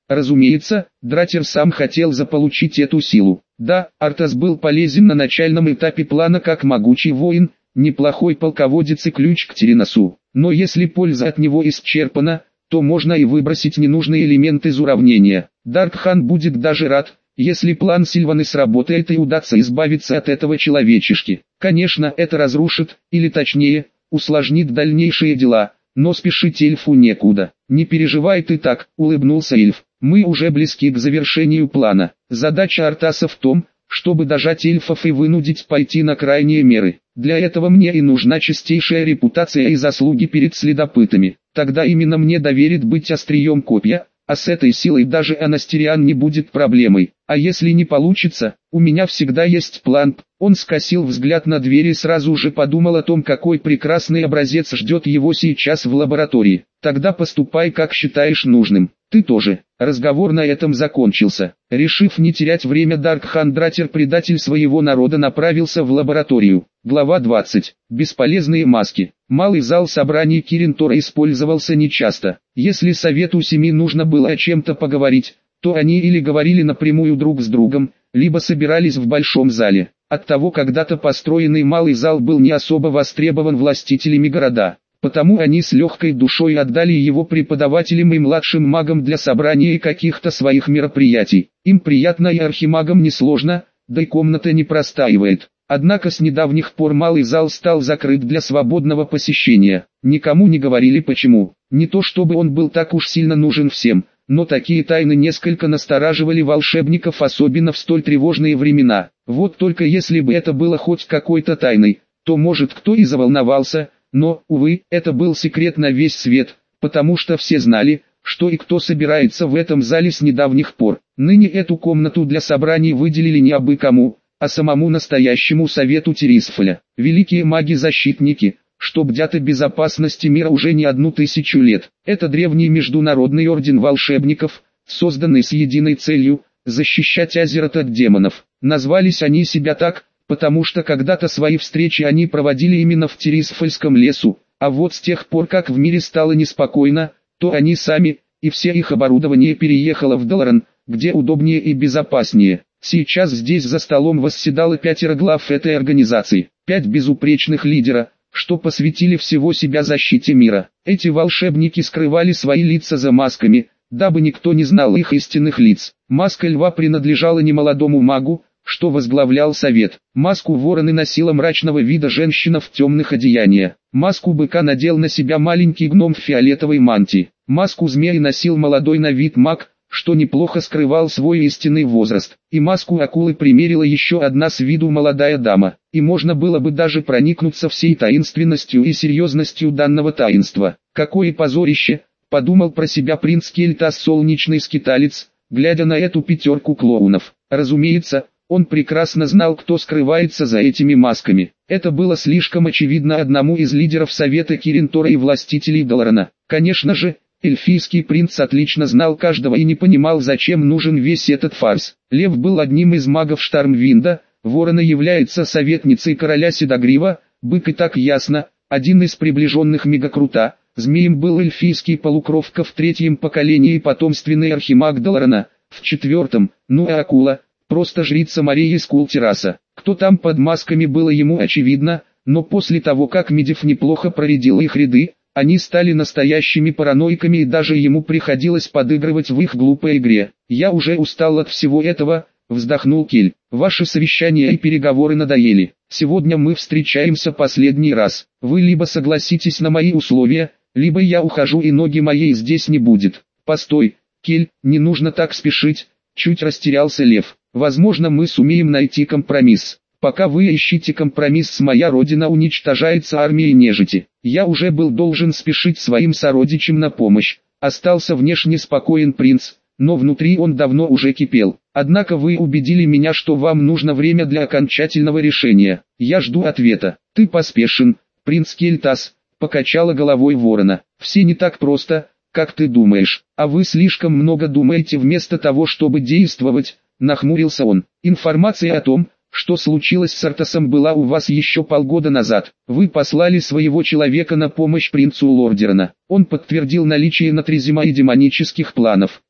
Разумеется, Дратер сам хотел заполучить эту силу. Да, Артас был полезен на начальном этапе плана как могучий воин, неплохой полководец и ключ к Териносу. Но если польза от него исчерпана, то можно и выбросить ненужный элемент из уравнения. Даркхан будет даже рад, если план Сильваны сработает и удастся избавиться от этого человечишки. Конечно, это разрушит, или точнее, усложнит дальнейшие дела, но спешить эльфу некуда. «Не переживай ты так», — улыбнулся эльф. «Мы уже близки к завершению плана. Задача Артаса в том, чтобы дожать эльфов и вынудить пойти на крайние меры. Для этого мне и нужна чистейшая репутация и заслуги перед следопытами. Тогда именно мне доверит быть острием копья, а с этой силой даже Анастериан не будет проблемой. А если не получится, у меня всегда есть план». Он скосил взгляд на дверь и сразу же подумал о том, какой прекрасный образец ждет его сейчас в лаборатории. «Тогда поступай, как считаешь нужным. Ты тоже». Разговор на этом закончился. Решив не терять время, Даркхан Дратер, предатель своего народа, направился в лабораторию. Глава двадцать. Бесполезные маски. Малый зал собраний Кирин Тора использовался нечасто. Если Совету Семи нужно было о чем-то поговорить, то они или говорили напрямую друг с другом, либо собирались в большом зале. Оттого когда-то построенный малый зал был не особо востребован властителями города. Потому они с легкой душой отдали его преподавателям и младшим магам для собрания и каких-то своих мероприятий. Им приятно и архимагам несложно, да и комната не простаивает. Однако с недавних пор малый зал стал закрыт для свободного посещения. Никому не говорили почему. Не то чтобы он был так уж сильно нужен всем, но такие тайны несколько настораживали волшебников, особенно в столь тревожные времена. Вот только если бы это было хоть какой-то тайной, то может кто и заволновался. Но, увы, это был секрет на весь свет, потому что все знали, что и кто собирается в этом зале с недавних пор. Ныне эту комнату для собраний выделили не абы кому, а самому настоящему совету Терисфоля. Великие маги-защитники, что бдят о безопасности мира уже не одну тысячу лет. Это древний международный орден волшебников, созданный с единой целью – защищать Азерот от демонов. Назвались они себя так, потому что когда-то свои встречи они проводили именно в Терисфольском лесу, а вот с тех пор, как в мире стало неспокойно, то они сами, и все их оборудование переехало в Даларан, где удобнее и безопаснее. Сейчас здесь за столом восседало пятеро глав этой организации, пять безупречных лидера, что посвятили всего себя защите мира. Эти волшебники скрывали свои лица за масками, дабы никто не знал их истинных лиц. Маска льва принадлежала немолодому магу, что возглавлял совет. Маску вороны носила мрачного вида женщина в темных одеяниях. Маску быка надел на себя маленький гном в фиолетовой мантии. Маску змеи носил молодой на вид маг, что неплохо скрывал свой истинный возраст. И маску акулы примерила еще одна с виду молодая дама. И можно было бы даже проникнуться всей таинственностью и серьезностью данного таинства. Какое позорище, подумал про себя принц Кельтас, солнечный скиталец, глядя на эту пятерку клоунов. Разумеется, он прекрасно знал, кто скрывается за этими масками. Это было слишком очевидно одному из лидеров Совета Кирин Тора и властителей Даларана. Конечно же, эльфийский принц отлично знал каждого и не понимал, зачем нужен весь этот фарс. Лев был одним из магов Штармвинда, ворона является советницей короля Седогрива, бык и так ясно, один из приближенных Мегакрута, змеем был эльфийский полукровка в третьем поколении и потомственный архимаг Даларана, в четвертом, ну а акула – просто жрица Марии Скултераса. Кто там под масками, было ему очевидно, но после того, как Медив неплохо проредил их ряды, они стали настоящими параноиками и даже ему приходилось подыгрывать в их глупой игре. «Я уже устал от всего этого», — вздохнул Кель. «Ваши совещания и переговоры надоели. Сегодня мы встречаемся последний раз. Вы либо согласитесь на мои условия, либо я ухожу и ноги моей здесь не будет». «Постой, Кель, не нужно так спешить», — чуть растерялся Лев. «Возможно, мы сумеем найти компромисс. Пока вы ищите компромисс, моя родина уничтожается армией нежити. Я уже был должен спешить своим сородичам на помощь». Остался внешне спокоен принц, но внутри он давно уже кипел. «Однако вы убедили меня, что вам нужно время для окончательного решения. Я жду ответа». «Ты поспешен, принц Кельтас», — покачала головой ворона. «Все не так просто, как ты думаешь. А вы слишком много думаете вместо того, чтобы действовать», — нахмурился он. «Информация о том, что случилось с Артасом, была у вас еще полгода назад. Вы послали своего человека на помощь принцу Лордерана. Он подтвердил наличие Натрезима и демонических планов.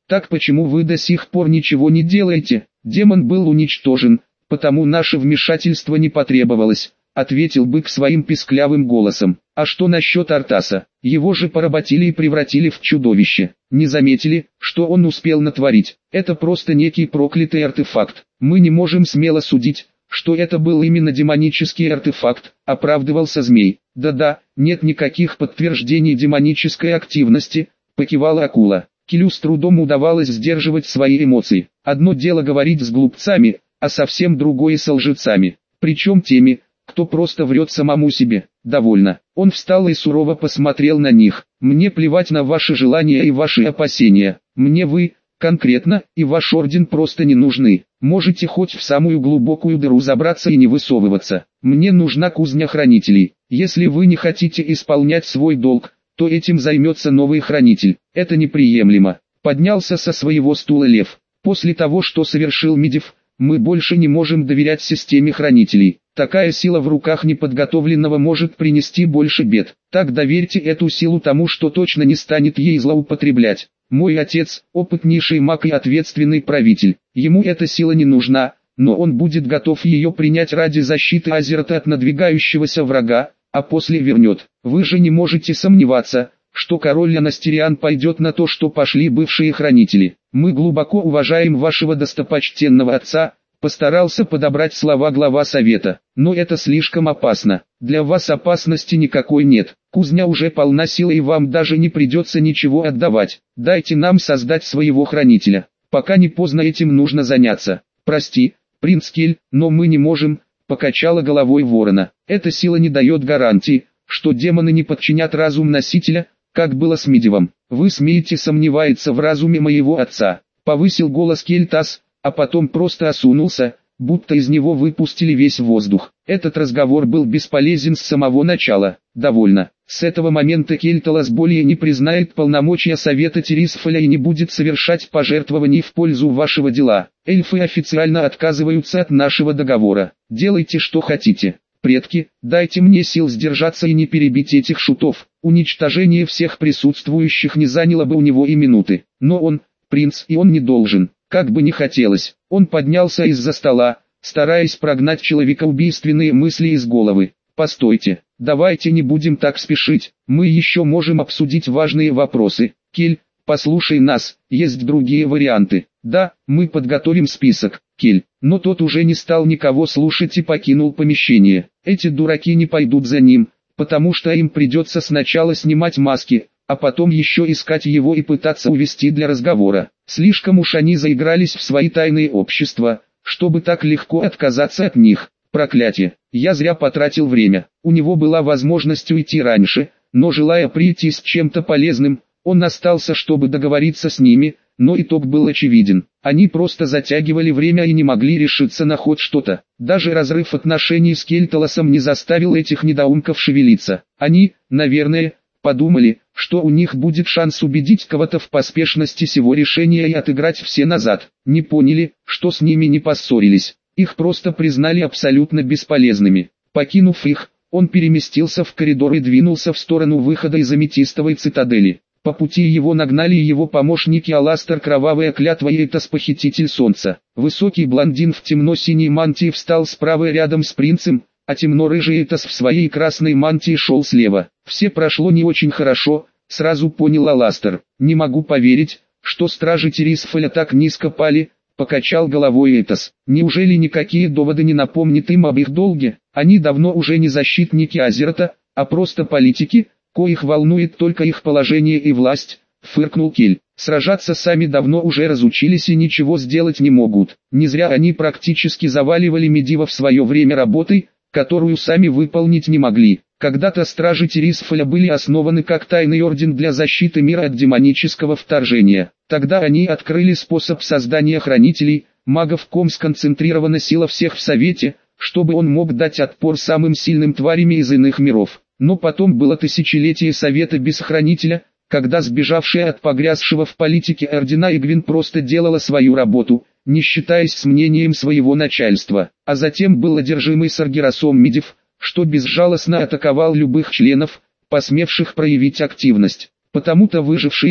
Так почему вы до сих пор ничего не делаете? Демон был уничтожен, потому наше вмешательство не потребовалось, ответил бык своим писклявым голосом. А что насчет Артаса? Его же поработили и превратили в чудовище. Не заметили, что он успел натворить? Это просто некий проклятый артефакт. Мы не можем смело судить, что это был именно демонический артефакт, оправдывался змей. Да-да, нет никаких подтверждений демонической активности, покивала акула. Килю с трудом удавалось сдерживать свои эмоции. Одно дело говорить с глупцами, а совсем другое со лжецами. Причем теми, кто просто врет самому себе. Довольно. Он встал и сурово посмотрел на них. Мне плевать на ваши желания и ваши опасения. Мне вы, конкретно, и ваш орден просто не нужны. Можете хоть в самую глубокую дыру забраться и не высовываться. Мне нужна кузня хранителей. Если вы не хотите исполнять свой долг, то этим займется новый хранитель. Это неприемлемо. Поднялся со своего стула лев. После того, что совершил Медив, мы больше не можем доверять системе хранителей. Такая сила в руках неподготовленного может принести больше бед. Так доверьте эту силу тому, что точно не станет ей злоупотреблять. Мой отец – опытнейший маг и ответственный правитель. Ему эта сила не нужна, но он будет готов ее принять ради защиты Азерта от надвигающегося врага, а после вернет. Вы же не можете сомневаться, что король Анастериан пойдет на то, что пошли бывшие хранители. Мы глубоко уважаем вашего достопочтенного отца, постарался подобрать слова глава совета. Но это слишком опасно. Для вас опасности никакой нет. Кузня уже полна силы и вам даже не придется ничего отдавать. Дайте нам создать своего хранителя. Пока не поздно, этим нужно заняться. Прости, принц Кель, но мы не можем, покачала головой ворона. Эта сила не дает гарантии, что демоны не подчинят разум носителя, как было с Медивом. Вы смеете сомневаться в разуме моего отца? Повысил голос Кельтас, а потом просто осунулся, будто из него выпустили весь воздух. Этот разговор был бесполезен с самого начала. Довольно. С этого момента Кельталас более не признает полномочия Совета Тирисфоля и не будет совершать пожертвований в пользу вашего дела. Эльфы официально отказываются от нашего договора. Делайте, что хотите. Предки, дайте мне сил сдержаться и не перебить этих шутов. Уничтожение всех присутствующих не заняло бы у него и минуты. Но он, принц, и он не должен. Как бы ни хотелось, он поднялся из-за стола, стараясь прогнать человекоубийственные мысли из головы. Постойте, давайте не будем так спешить, мы еще можем обсудить важные вопросы. Кель, послушай нас, есть другие варианты. Да, мы подготовим список, Кель. Но тот уже не стал никого слушать и покинул помещение. Эти дураки не пойдут за ним, потому что им придется сначала снимать маски, а потом еще искать его и пытаться увести для разговора. Слишком уж они заигрались в свои тайные общества, чтобы так легко отказаться от них. Проклятие, я зря потратил время. У него была возможность уйти раньше, но желая прийти с чем-то полезным, он остался, чтобы договориться с ними, но итог был очевиден. Они просто затягивали время и не могли решиться на хоть что-то. Даже разрыв отношений с Кельталасом не заставил этих недоумков шевелиться. Они, наверное, подумали, что у них будет шанс убедить кого-то в поспешности сего решения и отыграть все назад. Не поняли, что с ними не поссорились. Их просто признали абсолютно бесполезными. Покинув их, он переместился в коридор и двинулся в сторону выхода из аметистовой цитадели. По пути его нагнали его помощники Аластер, Кровавая Клятва и Этос, Похититель Солнца. Высокий блондин в темно-синей мантии встал справа рядом с принцем, а темно-рыжий Этос в своей красной мантии шел слева. Все прошло не очень хорошо, сразу понял Аластер. Не могу поверить, что стражи Тирисфоля так низко пали, покачал головой Этос. Неужели никакие доводы не напомнят им об их долге? Они давно уже не защитники Азерта, а просто политики, коих волнует только их положение и власть, фыркнул Кель. Сражаться сами давно уже разучились и ничего сделать не могут. Не зря они практически заваливали Медива в свое время работой, которую сами выполнить не могли. Когда-то стражи Тирисфоля были основаны как тайный орден для защиты мира от демонического вторжения. Тогда они открыли способ создания хранителей, магов, ком сконцентрирована сила всех в Совете, чтобы он мог дать отпор самым сильным тварям из иных миров. Но потом было тысячелетие Совета без хранителя, когда сбежавшая от погрязшего в политике ордена Игвин просто делала свою работу, не считаясь с мнением своего начальства. А затем был одержимый Саргерасом Медив, что безжалостно атаковал любых членов, посмевших проявить активность. Потому-то выжившие,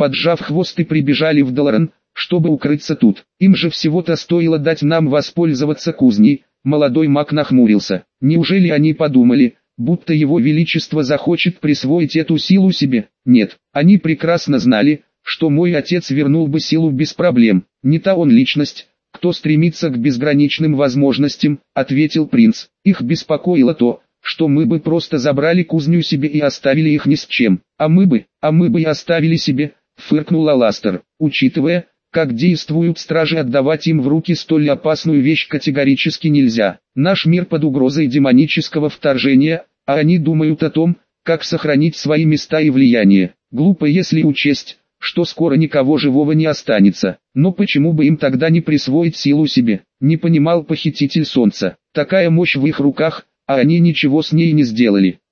поджав хвосты, прибежали в Даларан, чтобы укрыться тут. Им же всего-то стоило дать нам воспользоваться кузней. Молодой маг нахмурился. Неужели они подумали, будто его величество захочет присвоить эту силу себе? Нет, они прекрасно знали, что мой отец вернул бы силу без проблем. Не та он личность, кто стремится к безграничным возможностям, ответил принц. Их беспокоило то, что мы бы просто забрали кузню себе и оставили их ни с чем. А мы бы, а мы бы и оставили себе, фыркнул Аластер. Учитывая, как действуют стражи, отдавать им в руки столь опасную вещь категорически нельзя. Наш мир под угрозой демонического вторжения, а они думают о том, как сохранить свои места и влияние. Глупо, если учесть, что скоро никого живого не останется. Но почему бы им тогда не присвоить силу себе? Не понимал похититель солнца. Такая мощь в их руках, а они ничего с ней не сделали.